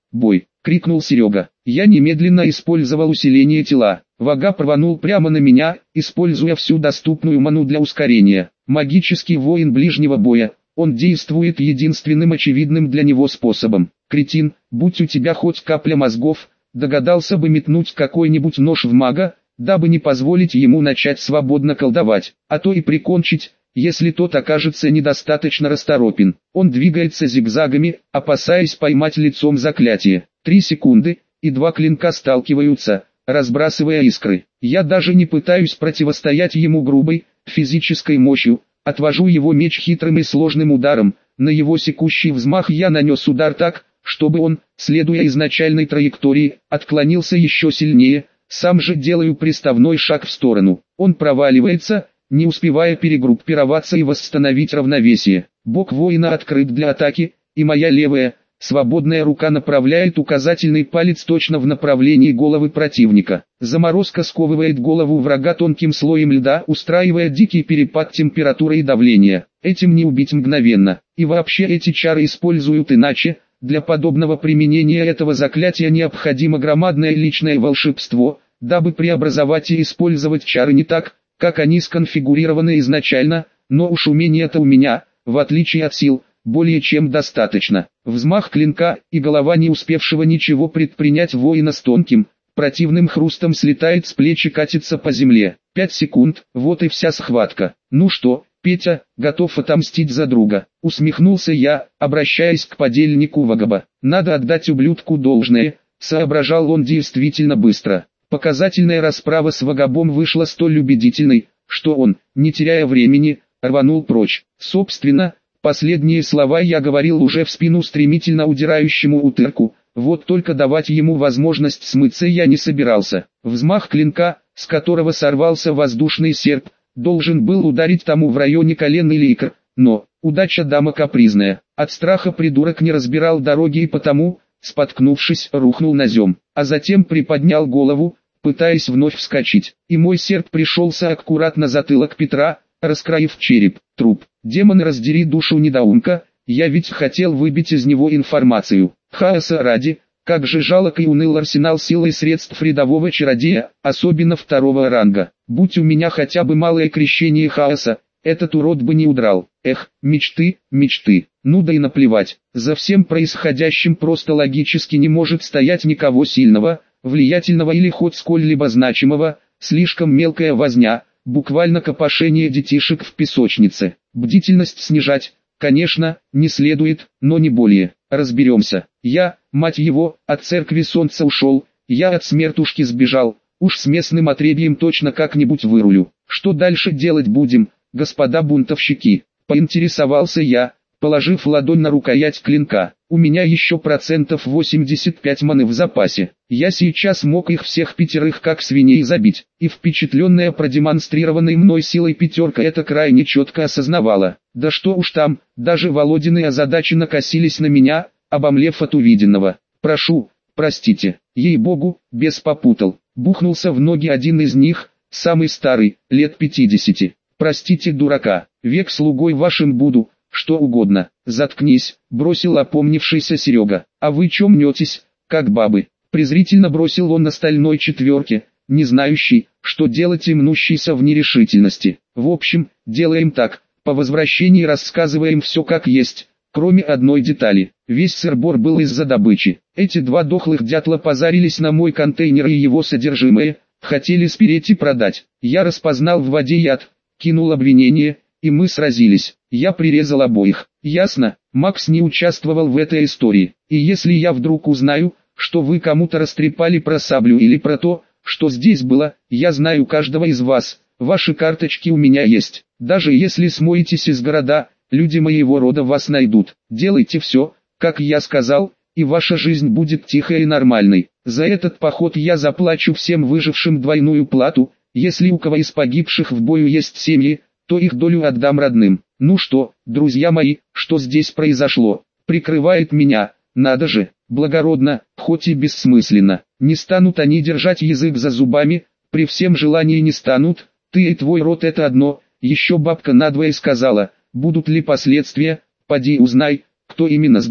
Бой! Крикнул Серега. Я немедленно использовал усиление тела. Вага рванул прямо на меня, используя всю доступную ману для ускорения. Магический воин ближнего боя. Он действует единственным очевидным для него способом. Кретин, будь у тебя хоть капля мозгов, догадался бы метнуть какой-нибудь нож в мага, дабы не позволить ему начать свободно колдовать, а то и прикончить, если тот окажется недостаточно расторопен. Он двигается зигзагами, опасаясь поймать лицом заклятие. 3 секунды, и два клинка сталкиваются, разбрасывая искры. Я даже не пытаюсь противостоять ему грубой, физической мощью, отвожу его меч хитрым и сложным ударом. На его секущий взмах я нанес удар так, чтобы он, следуя изначальной траектории, отклонился еще сильнее. Сам же делаю приставной шаг в сторону. Он проваливается, не успевая перегруппироваться и восстановить равновесие. Бок воина открыт для атаки, и моя левая, свободная рука направляет указательный палец точно в направлении головы противника. Заморозка сковывает голову врага тонким слоем льда, устраивая дикий перепад температуры и давления. Этим не убить мгновенно. И вообще эти чары используют иначе. Для подобного применения этого заклятия необходимо громадное личное волшебство, дабы преобразовать и использовать чары не так, как они сконфигурированы изначально, но уж умение-то у меня, в отличие от сил, более чем достаточно. Взмах клинка, и голова не успевшего ничего предпринять воина с тонким, противным хрустом слетает с плеч и катится по земле. 5 секунд, вот и вся схватка. Ну что, Петя, готов отомстить за друга? Усмехнулся я, обращаясь к подельнику Вагаба. Надо отдать ублюдку должное, соображал он действительно быстро. Показательная расправа с Вагабом вышла столь убедительной, что он, не теряя времени, рванул прочь. Собственно, последние слова я говорил уже в спину стремительно удирающему утырку, вот только давать ему возможность смыться я не собирался. Взмах клинка, с которого сорвался воздушный серп, должен был ударить тому в районе колен или икр, но, удача дама капризная, от страха придурок не разбирал дороги и потому, споткнувшись, рухнул на зем, а затем приподнял голову, пытаясь вновь вскочить, и мой серп пришелся аккуратно на затылок Петра, раскроив череп. Труп. Демон, раздери душу недоумка, я ведь хотел выбить из него информацию. Хаоса ради, как же жалок и уныл арсенал сил и средств рядового чародея, особенно второго ранга. Будь у меня хотя бы малое крещение хаоса, этот урод бы не удрал. Эх, мечты, мечты. Ну да и наплевать. За всем происходящим просто логически не может стоять никого сильного, влиятельного или хоть сколь-либо значимого, слишком мелкая возня, буквально копошение детишек в песочнице. Бдительность снижать, конечно, не следует, но не более. Разберемся. Я, мать его, от церкви солнца ушел, я от смертушки сбежал, уж с местным отребьем точно как-нибудь вырулю. Что дальше делать будем, господа бунтовщики? Поинтересовался я, положив ладонь на рукоять клинка. У меня еще 85% маны в запасе. Я сейчас мог их всех 5 как свиней забить. И впечатленная продемонстрированной мной силой пятерка это крайне четко осознавала. Да что уж там, даже Володины озадаченно косились на меня, обомлев от увиденного. Прошу, простите, ей-богу, бес попутал. Бухнулся в ноги один из них, самый старый, лет 50. Простите дурака, век слугой вашим буду. Что угодно, заткнись, бросил опомнившийся Серега. А вы чё мнетесь, как бабы? Презрительно бросил он на стальной четверке, не знающий, что делать и мнущийся в нерешительности. В общем, делаем так, по возвращении рассказываем все как есть, кроме одной детали. Весь сыр-бор был из-за добычи. Эти два дохлых дятла позарились на мой контейнер и его содержимое, хотели спереть и продать. Я распознал в воде яд, кинул обвинение, и мы сразились. Я прирезал обоих. Ясно, Макс не участвовал в этой истории. И если я вдруг узнаю, что вы кому-то растрепали про саблю или про то, что здесь было, я знаю каждого из вас. Ваши карточки у меня есть. Даже если смоетесь из города, люди моего рода вас найдут. Делайте все, как я сказал, и ваша жизнь будет тихой и нормальной. За этот поход я заплачу всем выжившим двойную плату. Если у кого из погибших в бою есть семьи, то их долю отдам родным. Ну что, друзья мои, что здесь произошло? Прикрывает меня, надо же, благородно, хоть и бессмысленно. Не станут они держать язык за зубами, при всем желании не станут. Ты и твой род это одно, еще бабка надвое сказала, будут ли последствия, поди узнай, кто именно сдал.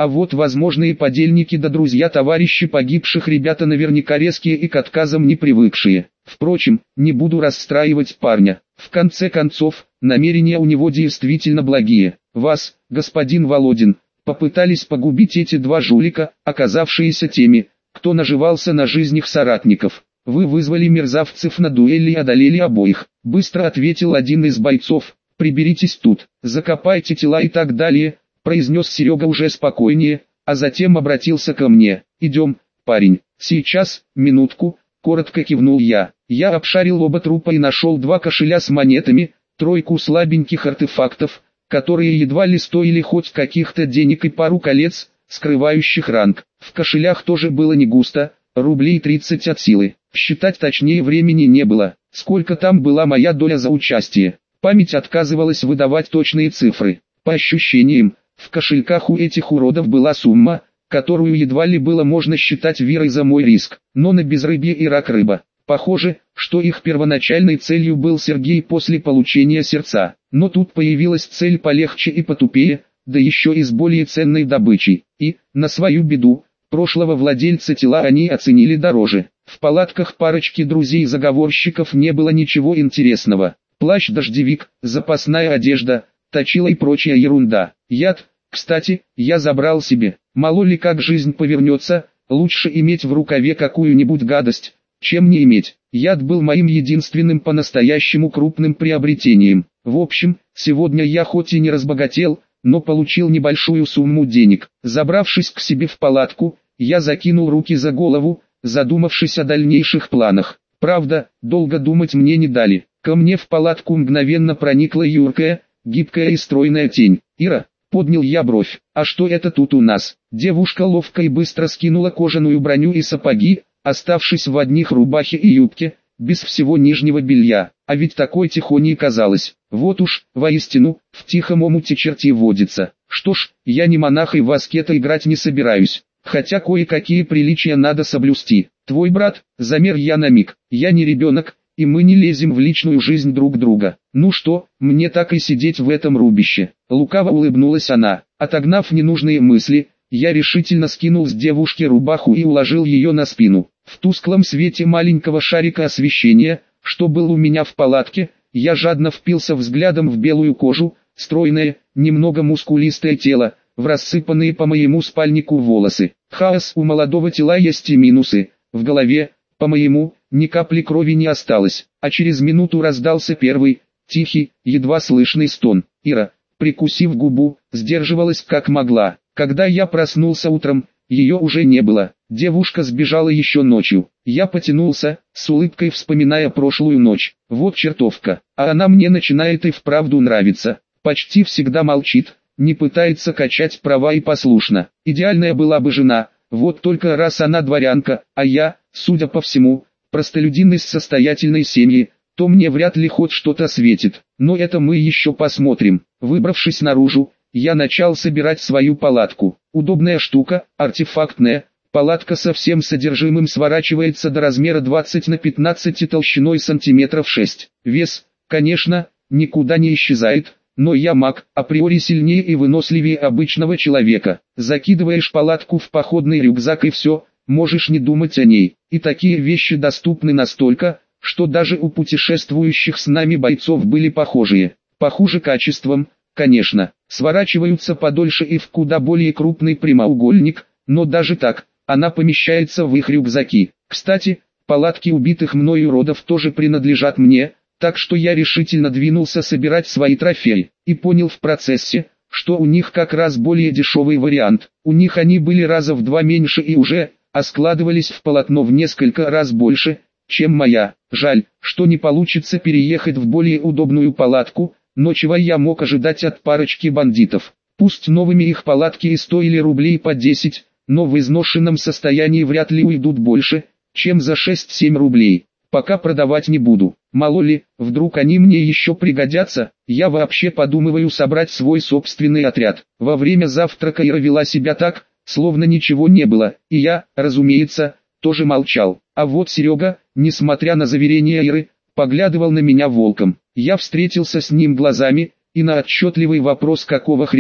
А вот возможные подельники да друзья-товарищи погибших ребята наверняка резкие и к отказам не привыкшие. Впрочем, не буду расстраивать парня. В конце концов, намерения у него действительно благие. Вас, господин Володин, попытались погубить эти два жулика, оказавшиеся теми, кто наживался на жизнях соратников. Вы вызвали мерзавцев на дуэль и одолели обоих. Быстро ответил один из бойцов. Приберитесь тут, закопайте тела и так далее, произнес Серега уже спокойнее, а затем обратился ко мне. Идем, парень. Сейчас, минутку, коротко кивнул я. Я обшарил оба трупа и нашел два кошеля с монетами, тройку слабеньких артефактов, которые едва ли стоили хоть каких-то денег, и пару колец, скрывающих ранг. В кошелях тоже было не густо, рублей 30 от силы. Считать точнее времени не было. Сколько там была моя доля за участие? Память отказывалась выдавать точные цифры. По ощущениям, в кошельках у этих уродов была сумма, которую едва ли было можно считать верой за мой риск. Но на безрыбье и рак рыба. Похоже, что их первоначальной целью был Сергей после получения сердца. Но тут появилась цель полегче и потупее, да еще и с более ценной добычей. И, на свою беду, прошлого владельца тела они оценили дороже. В палатках парочки друзей-заговорщиков не было ничего интересного. Плащ-дождевик, запасная одежда, точила и прочая ерунда. Яд, кстати, я забрал себе. Мало ли как жизнь повернется, лучше иметь в рукаве какую-нибудь гадость, чем не иметь. Яд был моим единственным по-настоящему крупным приобретением. В общем, сегодня я хоть и не разбогател, но получил небольшую сумму денег. Забравшись к себе в палатку, я закинул руки за голову, задумавшись о дальнейших планах. Правда, долго думать мне не дали. Ко мне в палатку мгновенно проникла юркая, гибкая и стройная тень. «Ира», поднял я бровь, «а что это тут у нас?» Девушка ловко и быстро скинула кожаную броню и сапоги, оставшись в одних рубахе и юбке, без всего нижнего белья. А ведь такой тихоней казалось. Вот уж, воистину, в тихом омуте черти водится. Что ж, я не монах и в аскета играть не собираюсь. Хотя кое-какие приличия надо соблюсти. Твой брат, замер я на миг, я не ребенок, и мы не лезем в личную жизнь друг друга. Ну что, мне так и сидеть в этом рубище. Лукаво улыбнулась она. Отогнав ненужные мысли, я решительно скинул с девушки рубаху и уложил ее на спину. В тусклом свете маленького шарика освещения, что был у меня в палатке, я жадно впился взглядом в белую кожу, стройное, немного мускулистое тело, в рассыпанные по моему спальнику волосы. Хаос, у молодого тела есть и минусы. В голове, по-моему, ни капли крови не осталось, а через минуту раздался первый, тихий, едва слышный стон. Ира, прикусив губу, сдерживалась как могла. Когда я проснулся утром, ее уже не было. Девушка сбежала еще ночью. Я потянулся, с улыбкой вспоминая прошлую ночь. Вот чертовка, а она мне начинает и вправду нравиться. Почти всегда молчит, не пытается качать права и послушна. Идеальная была бы жена, вот только раз она дворянка, а я, судя по всему, простолюдин из состоятельной семьи, то мне вряд ли хоть что-то светит. Но это мы еще посмотрим. Выбравшись наружу, я начал собирать свою палатку. Удобная штука, артефактная. Палатка со всем содержимым сворачивается до размера 20 на 15 толщиной сантиметров 6. Вес, конечно, никуда не исчезает, но я маг, априори сильнее и выносливее обычного человека. Закидываешь палатку в походный рюкзак и все, можешь не думать о ней. И такие вещи доступны настолько, что даже у путешествующих с нами бойцов были похожие. Похуже качеством, конечно, сворачиваются подольше и в куда более крупный прямоугольник, но даже так, она помещается в их рюкзаки. Кстати, палатки убитых мною уродов тоже принадлежат мне, так что я решительно двинулся собирать свои трофеи, и понял в процессе, что у них как раз более дешевый вариант. У них они были раза в 2 меньше и уже, а складывались в полотно в несколько раз больше, чем моя. Жаль, что не получится переехать в более удобную палатку, но чего я мог ожидать от парочки бандитов. Пусть новыми их палатки и стоили рублей по 10, но в изношенном состоянии вряд ли уйдут больше, чем за 6-7 рублей. Пока продавать не буду. Мало ли, вдруг они мне еще пригодятся. Я вообще подумываю собрать свой собственный отряд. Во время завтрака Ира вела себя так, словно ничего не было, и я, разумеется, тоже молчал. А вот Серега, несмотря на заверения Иры, поглядывал на меня волком. Я встретился с ним глазами, и на отчетливый вопрос «какого хрена?»,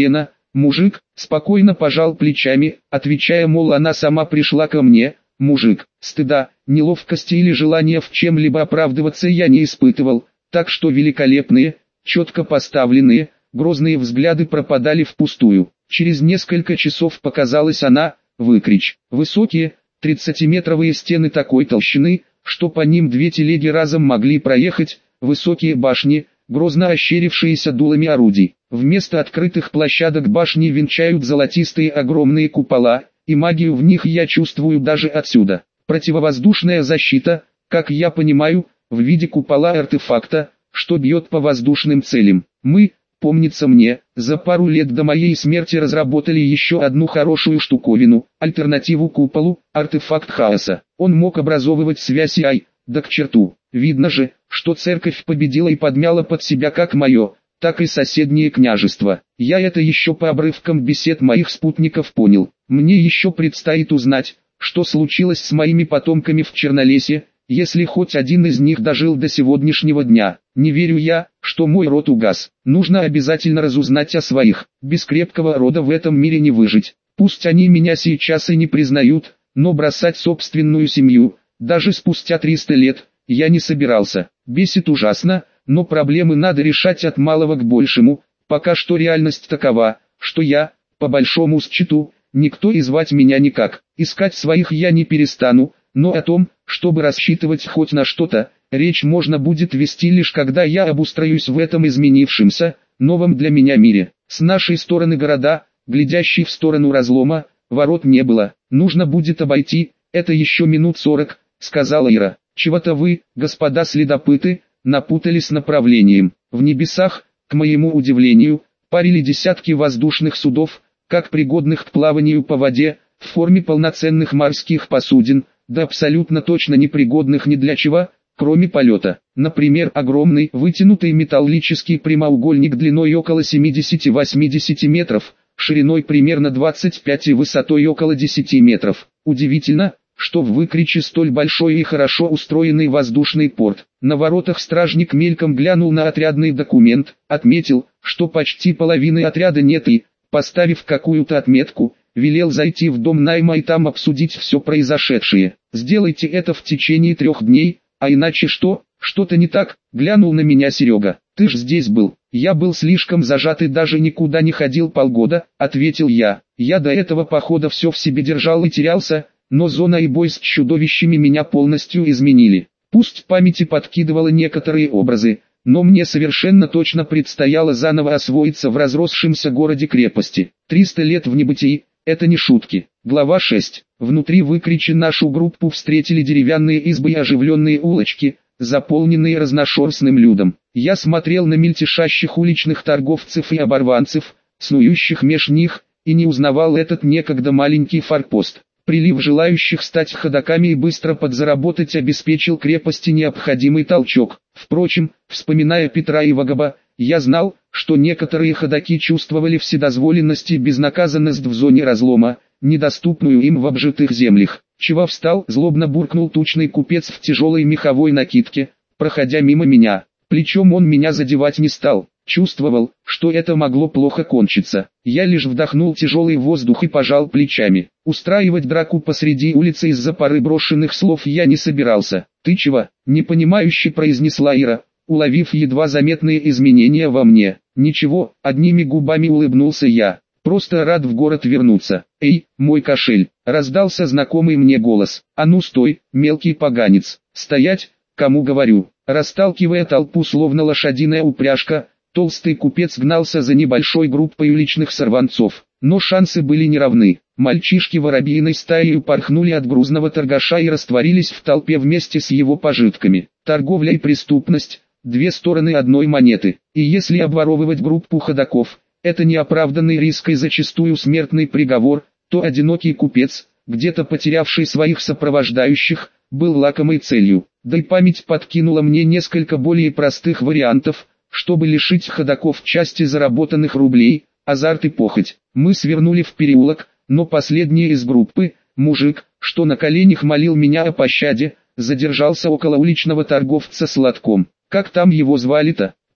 Мужик спокойно пожал плечами, отвечая, мол, она сама пришла ко мне. Мужик, стыда, неловкости или желания в чем-либо оправдываться я не испытывал, так что великолепные, четко поставленные, грозные взгляды пропадали впустую. Через несколько часов показалась она, выкрич. Высокие, 30-метровые стены такой толщины, что по ним две телеги разом могли проехать, высокие башни, грозно ощерившиеся дулами орудий. Вместо открытых площадок башни венчают золотистые огромные купола, и магию в них я чувствую даже отсюда. Противовоздушная защита, как я понимаю, в виде купола артефакта, что бьет по воздушным целям. Мы, помнится мне, за пару лет до моей смерти разработали еще одну хорошую штуковину, альтернативу куполу, артефакт хаоса. Он мог образовывать связь и да к черту. Видно же, что церковь победила и подмяла под себя как мое, так и соседние княжества. Я это еще по обрывкам бесед моих спутников понял. Мне еще предстоит узнать, что случилось с моими потомками в Чернолесье, если хоть один из них дожил до сегодняшнего дня. Не верю я, что мой род угас. Нужно обязательно разузнать о своих. Без крепкого рода в этом мире не выжить. Пусть они меня сейчас и не признают, но бросать собственную семью, даже спустя 300 лет, я не собирался. Бесит ужасно, но проблемы надо решать от малого к большему. Пока что реальность такова, что я, по большому счету, никто и звать меня никак. Искать своих я не перестану, но о том, чтобы рассчитывать хоть на что-то, речь можно будет вести лишь когда я обустроюсь в этом изменившемся, новом для меня мире. С нашей стороны города, глядящей в сторону разлома, ворот не было. Нужно будет обойти, это еще минут 40, сказала Ира. Чего-то вы, господа следопыты, напутались с направлением. В небесах, к моему удивлению, парили десятки воздушных судов, как пригодных к плаванию по воде, в форме полноценных морских посудин, да абсолютно точно непригодных ни для чего, кроме полета. Например, огромный вытянутый металлический прямоугольник длиной около 70-80 метров, шириной примерно 25 и высотой около 10 метров. Удивительно, что в Выкриче столь большой и хорошо устроенный воздушный порт. На воротах стражник мельком глянул на отрядный документ, отметил, что почти половины отряда нет и, поставив какую-то отметку, велел зайти в дом найма и там обсудить все произошедшее. «Сделайте это в течение 3 дней, а иначе что? Что-то не так?» — глянул на меня Серега. «Ты ж здесь был». «Я был слишком зажат и даже никуда не ходил полгода», — ответил я. «Я до этого похода все в себе держал и терялся, но зона и бой с чудовищами меня полностью изменили. Пусть памяти подкидывала некоторые образы, но мне совершенно точно предстояло заново освоиться в разросшемся городе-крепости. 300 лет в небытии — это не шутки». Глава 6. Внутри Выкричи нашу группу встретили деревянные избы и оживленные улочки, заполненные разношерстным людом. Я смотрел на мельтешащих уличных торговцев и оборванцев, снующих меж них, и не узнавал этот некогда маленький форпост. Прилив желающих стать ходоками и быстро подзаработать обеспечил крепости необходимый толчок. Впрочем, вспоминая Петра и Вагаба, я знал, что некоторые ходоки чувствовали вседозволенность и безнаказанность в зоне разлома, недоступную им в обжитых землях. «Чего встал?» — злобно буркнул тучный купец в тяжелой меховой накидке, проходя мимо меня. Плечом он меня задевать не стал. Чувствовал, что это могло плохо кончиться. Я лишь вдохнул тяжелый воздух и пожал плечами. Устраивать драку посреди улицы из-за пары брошенных слов я не собирался. «Ты чего?» — непонимающе произнесла Ира, уловив едва заметные изменения во мне. «Ничего», — одними губами улыбнулся я. «Просто рад в город вернуться». «Эй, мой кошель!» — раздался знакомый мне голос. «А ну стой, мелкий поганец!» «Стоять, кому говорю!» Расталкивая толпу словно лошадиная упряжка, толстый купец гнался за небольшой группой уличных сорванцов. Но шансы были неравны. Мальчишки воробьиной стаей упорхнули от грузного торгаша и растворились в толпе вместе с его пожитками. Торговля и преступность – две стороны одной монеты. И если обворовывать группу ходоков – это неоправданный риск и зачастую смертный приговор, то одинокий купец, где-то потерявший своих сопровождающих, был лакомой целью. Да и память подкинула мне несколько более простых вариантов, чтобы лишить ходоков части заработанных рублей, азарт и похоть. Мы свернули в переулок, но последний из группы, мужик, что на коленях молил меня о пощаде, задержался около уличного торговца с лотком. «Как там его звали-то?»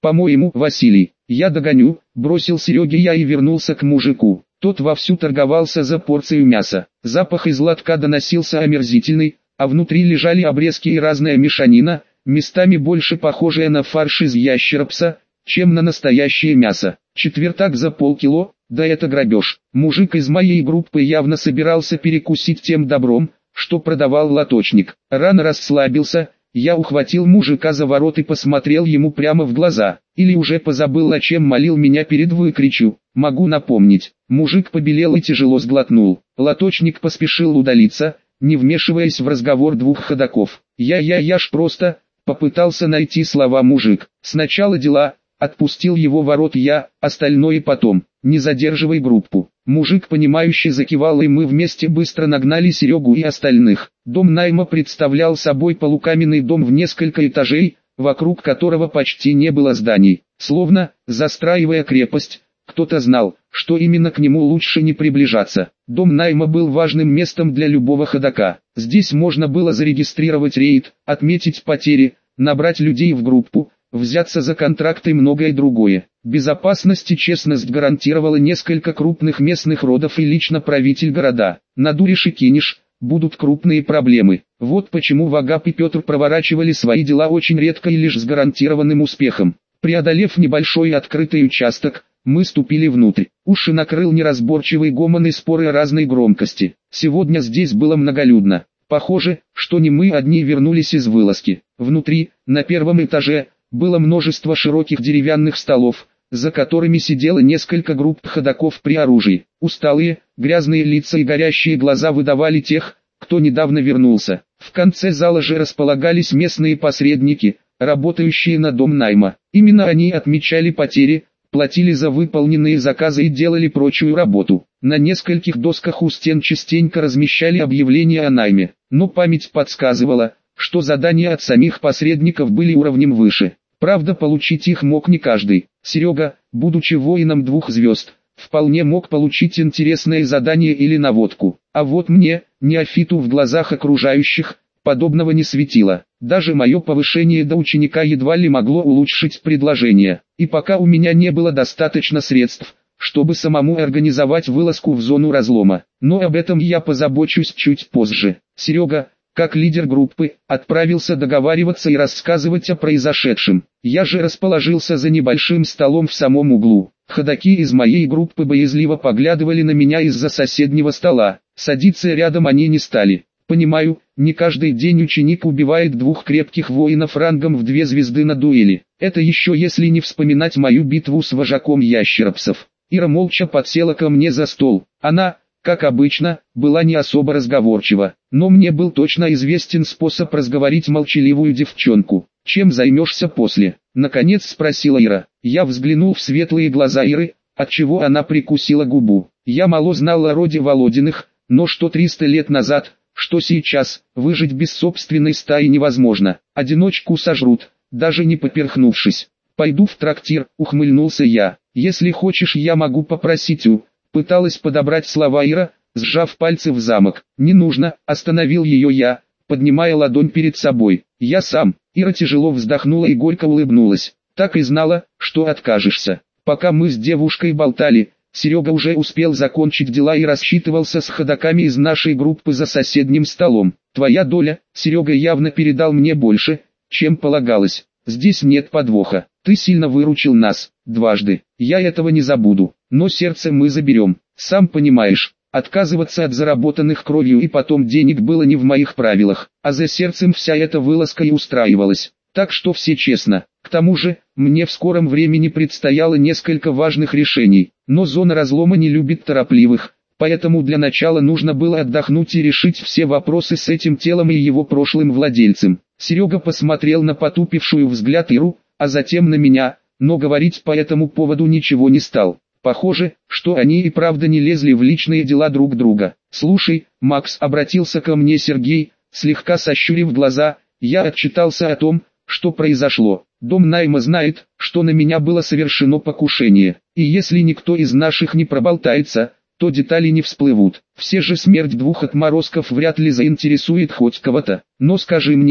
По-моему, Василий, я догоню, бросил Сереге я и вернулся к мужику. Тот вовсю торговался за порцию мяса. Запах из лотка доносился омерзительный, а внутри лежали обрезки и разная мешанина, местами больше похожая на фарш из ящеропса, чем на настоящее мясо. Четвертак за полкило, да это грабеж. Мужик из моей группы явно собирался перекусить тем добром, что продавал лоточник. Рано расслабился, я ухватил мужика за ворот и посмотрел ему прямо в глаза. Или уже позабыл, о чем молил меня перед выкричу. Могу напомнить. Мужик побелел и тяжело сглотнул. Лоточник поспешил удалиться, не вмешиваясь в разговор двух ходоков. Я ж просто... Попытался найти слова мужик. Сначала дела, отпустил его ворот я, остальное потом. Не задерживай группу. Мужик понимающе закивал, и мы вместе быстро нагнали Серегу и остальных. Дом найма представлял собой полукаменный дом в несколько этажей, вокруг которого почти не было зданий. Словно, застраивая крепость, кто-то знал, что именно к нему лучше не приближаться. Дом найма был важным местом для любого ходока. Здесь можно было зарегистрировать рейд, отметить потери, набрать людей в группу, взяться за контракт и многое другое. Безопасность и честность гарантировало несколько крупных местных родов и лично правитель города. Надуришь и кинешь, будут крупные проблемы. Вот почему Вагап и Петр проворачивали свои дела очень редко и лишь с гарантированным успехом. Преодолев небольшой открытый участок, мы ступили внутрь. Уши накрыл неразборчивый гомон и споры разной громкости. Сегодня здесь было многолюдно. Похоже, что не мы одни вернулись из вылазки. Внутри, на первом этаже, было множество широких деревянных столов, за которыми сидело несколько групп ходоков при оружии. Усталые, грязные лица и горящие глаза выдавали тех, кто недавно вернулся. В конце зала же располагались местные посредники, работающие на дом найма. Именно они отмечали потери, платили за выполненные заказы и делали прочую работу. На нескольких досках у стен частенько размещали объявления о найме, но память подсказывала, что задания от самих посредников были уровнем выше. Правда, получить их мог не каждый. Серега, будучи воином 2 звезд, вполне мог получить интересное задание или наводку. А вот мне, неофиту в глазах окружающих, подобного не светило. Даже мое повышение до ученика едва ли могло улучшить предложение. И пока у меня не было достаточно средств, чтобы самому организовать вылазку в зону разлома. Но об этом я позабочусь чуть позже. Серега, как лидер группы, отправился договариваться и рассказывать о произошедшем. Я же расположился за небольшим столом в самом углу. Ходоки из моей группы боязливо поглядывали на меня из-за соседнего стола. Садиться рядом они не стали. Понимаю, не каждый день ученик убивает 2 крепких воинов рангом в 2 звезды на дуэли. Это еще если не вспоминать мою битву с вожаком ящеропсов. Ира молча подсела ко мне за стол. Она, как обычно, была не особо разговорчива. Но мне был точно известен способ разговорить молчаливую девчонку. «Чем займешься после?» — наконец спросила Ира. Я взглянул в светлые глаза Иры, отчего она прикусила губу. Я мало знал о роде Володиных, но что 300 лет назад, что сейчас, выжить без собственной стаи невозможно. Одиночку сожрут, даже не поперхнувшись. «Пойду в трактир», — ухмыльнулся я. «Если хочешь, я могу попросить у...» Пыталась подобрать слова Ира, сжав пальцы в замок. «Не нужно», — остановил ее я, поднимая ладонь перед собой. «Я сам». Ира тяжело вздохнула и горько улыбнулась. «Так и знала, что откажешься». Пока мы с девушкой болтали, Серега уже успел закончить дела и рассчитывался с ходоками из нашей группы за соседним столом. «Твоя доля», — Серега явно передал мне больше, чем полагалось. «Здесь нет подвоха. Ты сильно выручил нас, дважды. Я этого не забуду. Но сердце мы заберем. Сам понимаешь, отказываться от заработанных кровью и потом денег было не в моих правилах, а за сердцем вся эта вылазка и устраивалась. Так что все честно. К тому же, мне в скором времени предстояло несколько важных решений. Но зона разлома не любит торопливых, поэтому для начала нужно было отдохнуть и решить все вопросы с этим телом и его прошлым владельцем». Серега посмотрел на потупившую взгляд Иру, а затем на меня, но говорить по этому поводу ничего не стал. Похоже, что они и правда не лезли в личные дела друг друга. «Слушай, Макс», — обратился ко мне Сергей, слегка сощурив глаза, я отчитался о том, что произошло. Дом найма знает, что на меня было совершено покушение, и если никто из наших не проболтается, то детали не всплывут. Все же смерть 2 отморозков вряд ли заинтересует хоть кого-то. Но скажи мне,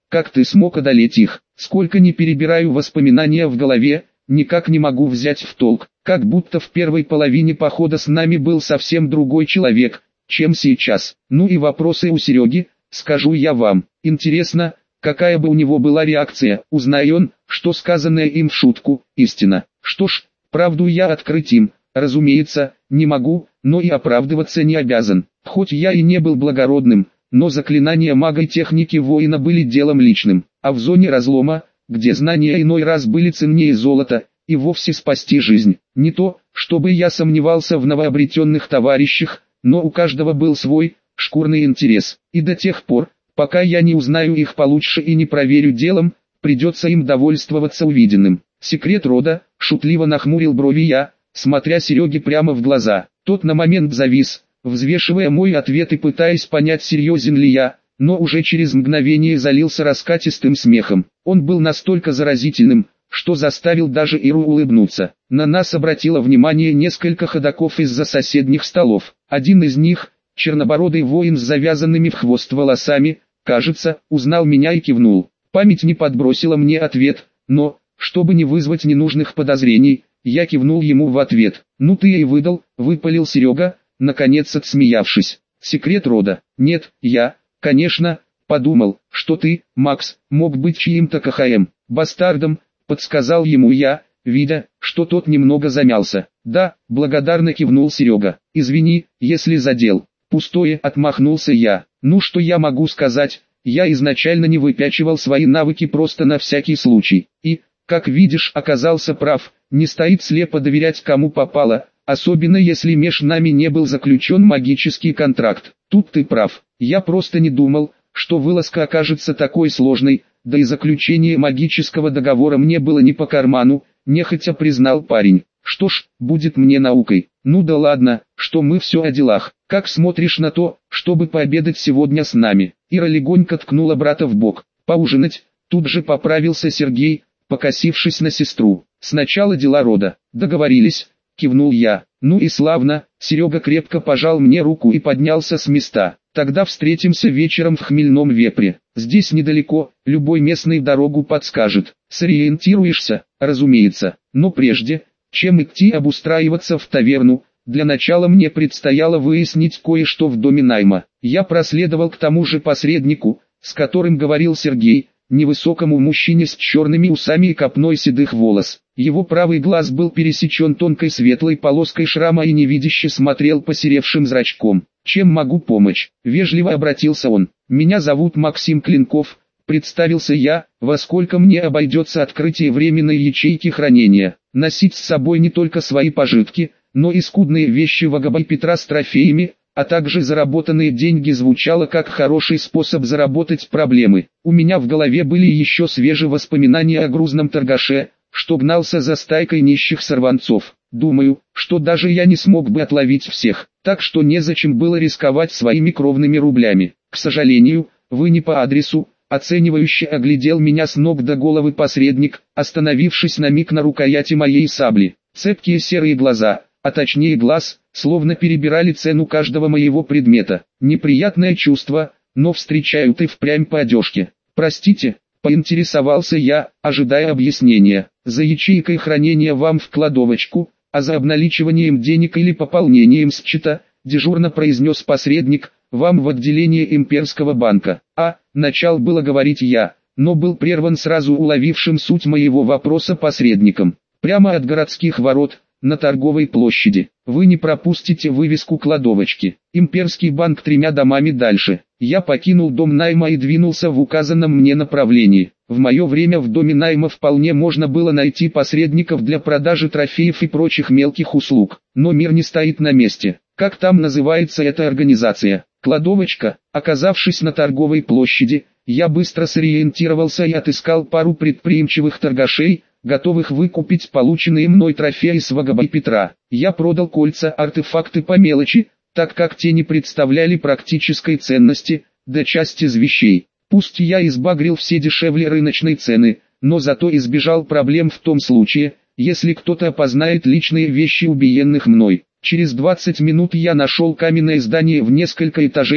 как ты смог одолеть их? Сколько ни перебираю воспоминания в голове, никак не могу взять в толк, как будто в первой половине похода с нами был совсем другой человек, чем сейчас. Ну и вопросы у Сереги, скажу я вам. Интересно, какая бы у него была реакция, узнай он, что сказанное им в шутку, истина. Что ж, правду я открыть им, разумеется, не могу, но и оправдываться не обязан. Хоть я и не был благородным, но заклинания мага и техники воина были делом личным, а в зоне разлома, где знания иной раз были ценнее золота, и вовсе спасти жизнь. Не то, чтобы я сомневался в новообретенных товарищах, но у каждого был свой, шкурный интерес, и до тех пор, пока я не узнаю их получше и не проверю делом, придется им довольствоваться увиденным. Секрет рода, шутливо нахмурил брови я, смотря Сереге прямо в глаза. Тот на момент завис, взвешивая мой ответ и пытаясь понять, серьезен ли я, но уже через мгновение залился раскатистым смехом. Он был настолько заразительным, что заставил даже Иру улыбнуться. На нас обратило внимание несколько ходоков из-за соседних столов. Один из них, чернобородый воин с завязанными в хвост волосами, кажется, узнал меня и кивнул. Память не подбросила мне ответ, но, чтобы не вызвать ненужных подозрений, я кивнул ему в ответ. «Ну ты и выдал», — выпалил Серега, наконец отсмеявшись. «Секрет рода?» «Нет, я, конечно, подумал, что ты, Макс, мог быть чьим-то КХМ, бастардом», — подсказал ему я, видя, что тот немного замялся. «Да», — благодарно кивнул Серега. «Извини, если задел». «Пустое», — отмахнулся я. «Ну что я могу сказать, я изначально не выпячивал свои навыки просто на всякий случай. И, как видишь, оказался прав, не стоит слепо доверять кому попало, особенно если меж нами не был заключен магический контракт. Тут ты прав, я просто не думал, что вылазка окажется такой сложной, да и заключение магического договора мне было не по карману, нехотя признал парень. Что ж, будет мне наукой. Ну да ладно, что мы все о делах. Как смотришь на то, чтобы пообедать сегодня с нами?» Ира легонько ткнула брата в бок. «Поужинать?» Тут же поправился Сергей, покосившись на сестру. «Сначала дела рода». «Договорились», кивнул я. «Ну и славно», Серега крепко пожал мне руку и поднялся с места. «Тогда встретимся вечером в Хмельном Вепре. Здесь недалеко, любой местный дорогу подскажет. Сориентируешься?» «Разумеется. Но прежде, чем идти обустраиваться в таверну, для начала мне предстояло выяснить кое-что в доме найма. Я проследовал к тому же посреднику, с которым говорил Сергей, невысокому мужчине с черными усами и копной седых волос. Его правый глаз был пересечен тонкой светлой полоской шрама и невидяще смотрел посеревшим зрачком. «Чем могу помочь?» — вежливо обратился он. «Меня зовут Максим Клинков», — представился я. «Во сколько мне обойдется открытие временной ячейки хранения? Носить с собой не только свои пожитки, но и скудные вещи Вагаба и Петра с трофеями, а также заработанные деньги» звучало как хороший способ заработать проблемы. У меня в голове были еще свежие воспоминания о грузном торгаше, что гнался за стайкой нищих сорванцов. Думаю, что даже я не смог бы отловить всех, так что незачем было рисковать своими кровными рублями. «К сожалению, вы не по адресу», — оценивающе оглядел меня с ног до головы посредник, остановившись на миг на рукояти моей сабли. Цепкие серые глаза, а точнее глаз, словно перебирали цену каждого моего предмета. Неприятное чувство, но встречают и впрямь по одежке. «Простите», — поинтересовался я, ожидая объяснения. «За ячейкой хранения вам в кладовочку, а за обналичиванием денег или пополнением счета», — дежурно произнес посредник, «вам в отделение Имперского банка». Начал было говорить я, но был прерван сразу уловившим суть моего вопроса посредником. «Прямо от городских ворот, на торговой площади. Вы не пропустите вывеску кладовочки. Имперский банк 3 домами дальше». Я покинул дом найма и двинулся в указанном мне направлении. В мое время в доме найма вполне можно было найти посредников для продажи трофеев и прочих мелких услуг. Но мир не стоит на месте. Как там называется эта организация? Кладовочка. Оказавшись на торговой площади, я быстро сориентировался и отыскал пару предприимчивых торгашей, готовых выкупить полученные мной трофеи с Вагаба и Петра. Я продал кольца, артефакты по мелочи, так как те не представляли практической ценности, да часть из вещей. Пусть я избагрил все дешевле рыночной цены, но зато избежал проблем в том случае, если кто-то опознает личные вещи убиенных мной. Через 20 минут я нашел каменное здание в несколько этажей,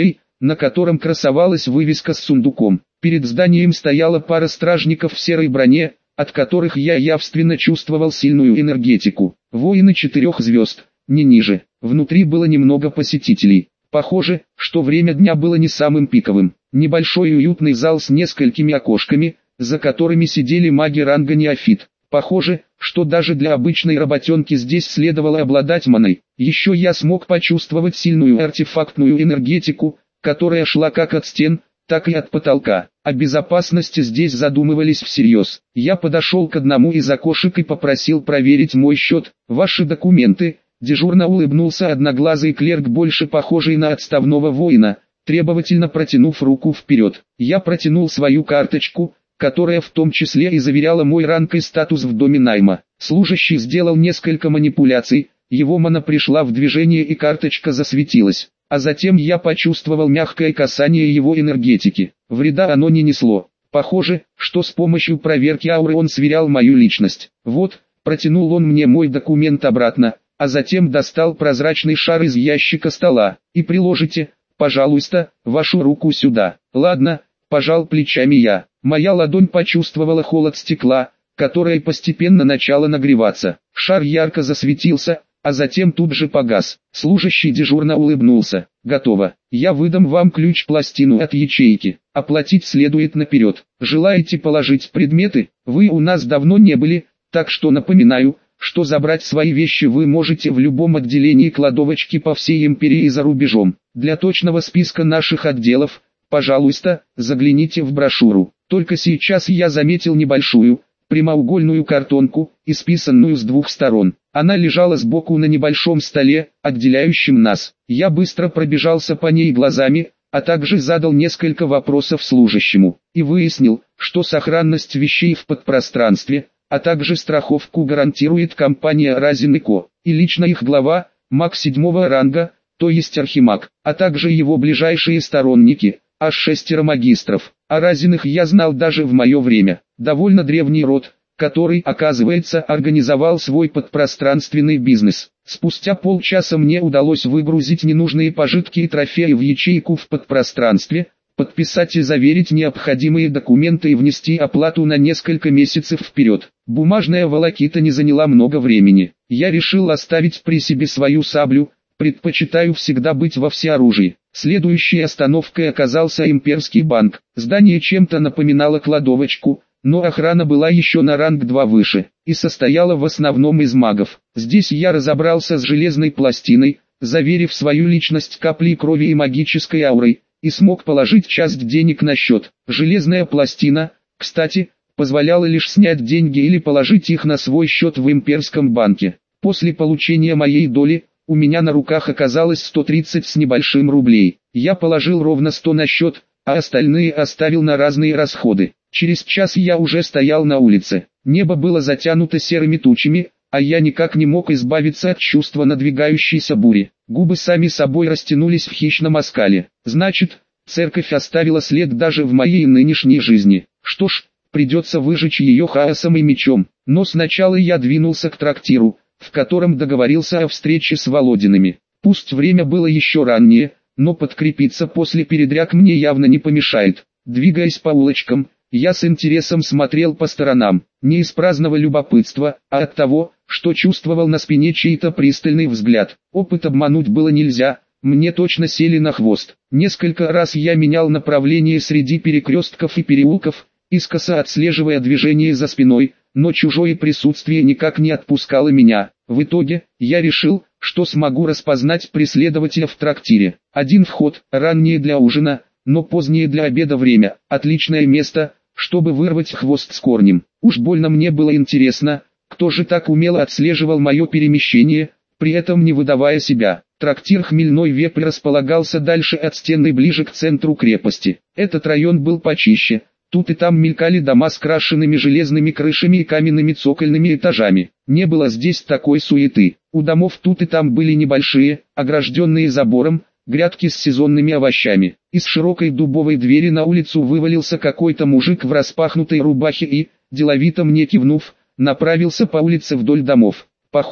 на котором красовалась вывеска с сундуком. Перед зданием стояла пара стражников в серой броне, от которых я явственно чувствовал сильную энергетику. Воины 4 звезд, не ниже. Внутри было немного посетителей. Похоже, что время дня было не самым пиковым. Небольшой уютный зал с несколькими окошками, за которыми сидели маги ранга неофит. Похоже, что даже для обычной работенки здесь следовало обладать маной. Еще я смог почувствовать сильную артефактную энергетику, которая шла как от стен, так и от потолка. О безопасности здесь задумывались всерьез. Я подошел к одному из окошек и попросил проверить мой счет. «Ваши документы», — дежурно улыбнулся одноглазый клерк, больше похожий на отставного воина, требовательно протянув руку вперед. Я протянул свою карточку, которая в том числе и заверяла мой ранг и статус в доме найма. Служащий сделал несколько манипуляций, его мана пришла в движение и карточка засветилась. А затем я почувствовал мягкое касание его энергетики. Вреда оно не несло. Похоже, что с помощью проверки ауры он сверял мою личность. Вот, протянул он мне мой документ обратно, а затем достал прозрачный шар из ящика стола. И приложите, пожалуйста, вашу руку сюда. Ладно, пожал плечами я. Моя ладонь почувствовала холод стекла, которое постепенно начало нагреваться. Шар ярко засветился, а затем тут же погас. Служащий дежурно улыбнулся. «Готово. Я выдам вам ключ-пластину от ячейки. Оплатить следует наперед. Желаете положить предметы? Вы у нас давно не были, так что напоминаю, что забрать свои вещи вы можете в любом отделении кладовочки по всей империи и за рубежом. Для точного списка наших отделов, пожалуйста, загляните в брошюру». Только сейчас я заметил небольшую, прямоугольную картонку, исписанную с 2 сторон. Она лежала сбоку на небольшом столе, отделяющем нас. Я быстро пробежался по ней глазами, а также задал несколько вопросов служащему. И выяснил, что сохранность вещей в подпространстве, а также страховку гарантирует компания Разин & Ко. И лично их глава, маг 7-го ранга, то есть архимаг, а также его ближайшие сторонники, аж 6 магистров. О Разиных я знал даже в мое время. Довольно древний род, который, оказывается, организовал свой подпространственный бизнес. Спустя полчаса мне удалось выгрузить ненужные пожитки и трофеи в ячейку в подпространстве, подписать и заверить необходимые документы и внести оплату на несколько месяцев вперед. Бумажная волокита не заняла много времени. Я решил оставить при себе свою саблю, предпочитаю всегда быть во всеоружии. Следующей остановкой оказался Имперский банк. Здание чем-то напоминало кладовочку, но охрана была еще на ранг 2 выше, и состояла в основном из магов. Здесь я разобрался с железной пластиной, заверив свою личность каплей крови и магической аурой, и смог положить часть денег на счет. Железная пластина, кстати, позволяла лишь снять деньги или положить их на свой счет в Имперском банке. После получения моей доли, у меня на руках оказалось 130 с небольшим рублей. Я положил ровно 100 на счет, а остальные оставил на разные расходы. Через час я уже стоял на улице. Небо было затянуто серыми тучами, а я никак не мог избавиться от чувства надвигающейся бури. Губы сами собой растянулись в хищном оскале. Значит, церковь оставила след даже в моей нынешней жизни. Что ж, придется выжечь ее хаосом и мечом. Но сначала я двинулся к трактиру, в котором договорился о встрече с Володиными. Пусть время было еще раннее, но подкрепиться после передряг мне явно не помешает. Двигаясь по улочкам, я с интересом смотрел по сторонам, не из праздного любопытства, а от того, что чувствовал на спине чей-то пристальный взгляд. Опыт обмануть было нельзя, мне точно сели на хвост. Несколько раз я менял направление среди перекрестков и переулков, искоса отслеживая движение за спиной, но чужое присутствие никак не отпускало меня. В итоге, я решил, что смогу распознать преследователя в трактире. Один вход, раннее для ужина, но позднее для обеда время, отличное место, чтобы вырвать хвост с корнем. Уж больно мне было интересно, кто же так умело отслеживал мое перемещение, при этом не выдавая себя. Трактир «Хмельной вепрь» располагался дальше от стены ближе к центру крепости. Этот район был почище. Тут и там мелькали дома с крашенными железными крышами и каменными цокольными этажами. Не было здесь такой суеты. У домов тут и там были небольшие, огражденные забором, грядки с сезонными овощами. Из широкой дубовой двери на улицу вывалился какой-то мужик в распахнутой рубахе и, деловито мне кивнув, направился по улице вдоль домов. Похоже,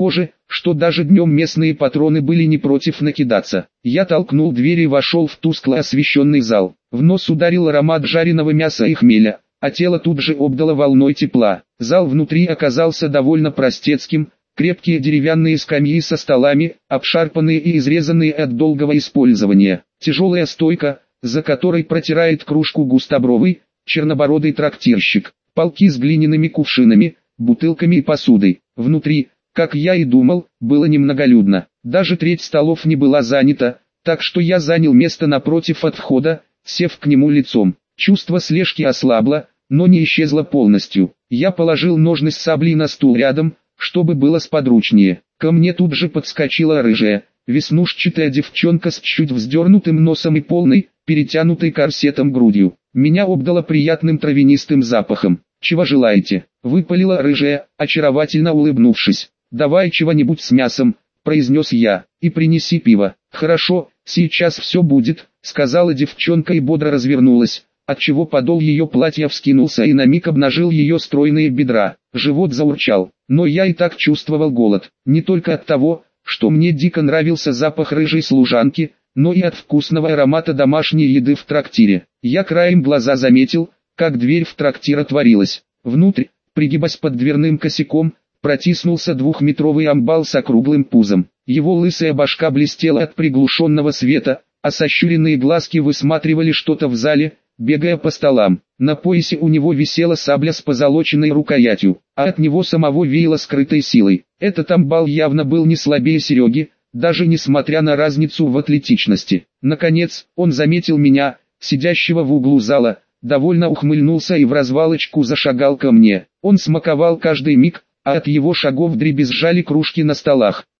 что даже днем местные патроны были не против накидаться. Я толкнул дверь и вошел в тускло освещенный зал. В нос ударил аромат жареного мяса и хмеля, а тело тут же обдало волной тепла. Зал внутри оказался довольно простецким, крепкие деревянные скамьи со столами, обшарпанные и изрезанные от долгого использования. Тяжелая стойка, за которой протирает кружку густобровый, чернобородый трактирщик. Полки с глиняными кувшинами, бутылками и посудой. Внутри, как я и думал, было немноголюдно. Даже треть столов не была занята, так что я занял место напротив от входа, сев к нему лицом. Чувство слежки ослабло, но не исчезло полностью. Я положил ножны с саблей на стул рядом, чтобы было сподручнее. Ко мне тут же подскочила рыжая, веснушчатая девчонка с чуть вздернутым носом и полной, перетянутой корсетом грудью. Меня обдало приятным травянистым запахом. «Чего желаете?» — выпалила рыжая, очаровательно улыбнувшись. «Давай чего-нибудь с мясом», — произнес я, — «и принеси пиво». «Хорошо, сейчас все будет», — сказала девчонка и бодро развернулась, отчего подол ее платья вскинулся и на миг обнажил ее стройные бедра. Живот заурчал, но я и так чувствовал голод, не только от того, что мне дико нравился запах рыжей служанки, но и от вкусного аромата домашней еды в трактире. Я краем глаза заметил, как дверь в трактир отворилась. Внутрь, пригибаясь под дверным косяком, протиснулся двухметровый амбал с округлым пузом. Его лысая башка блестела от приглушенного света, а сощуренные глазки высматривали что-то в зале, бегая по столам. На поясе у него висела сабля с позолоченной рукоятью, а от него самого веяло скрытой силой. Этот амбал явно был не слабее Сереги, даже несмотря на разницу в атлетичности. Наконец, он заметил меня, сидящего в углу зала, довольно ухмыльнулся и вразвалочку зашагал ко мне. Он смаковал каждый миг, а от его шагов дребезжали кружки на столах.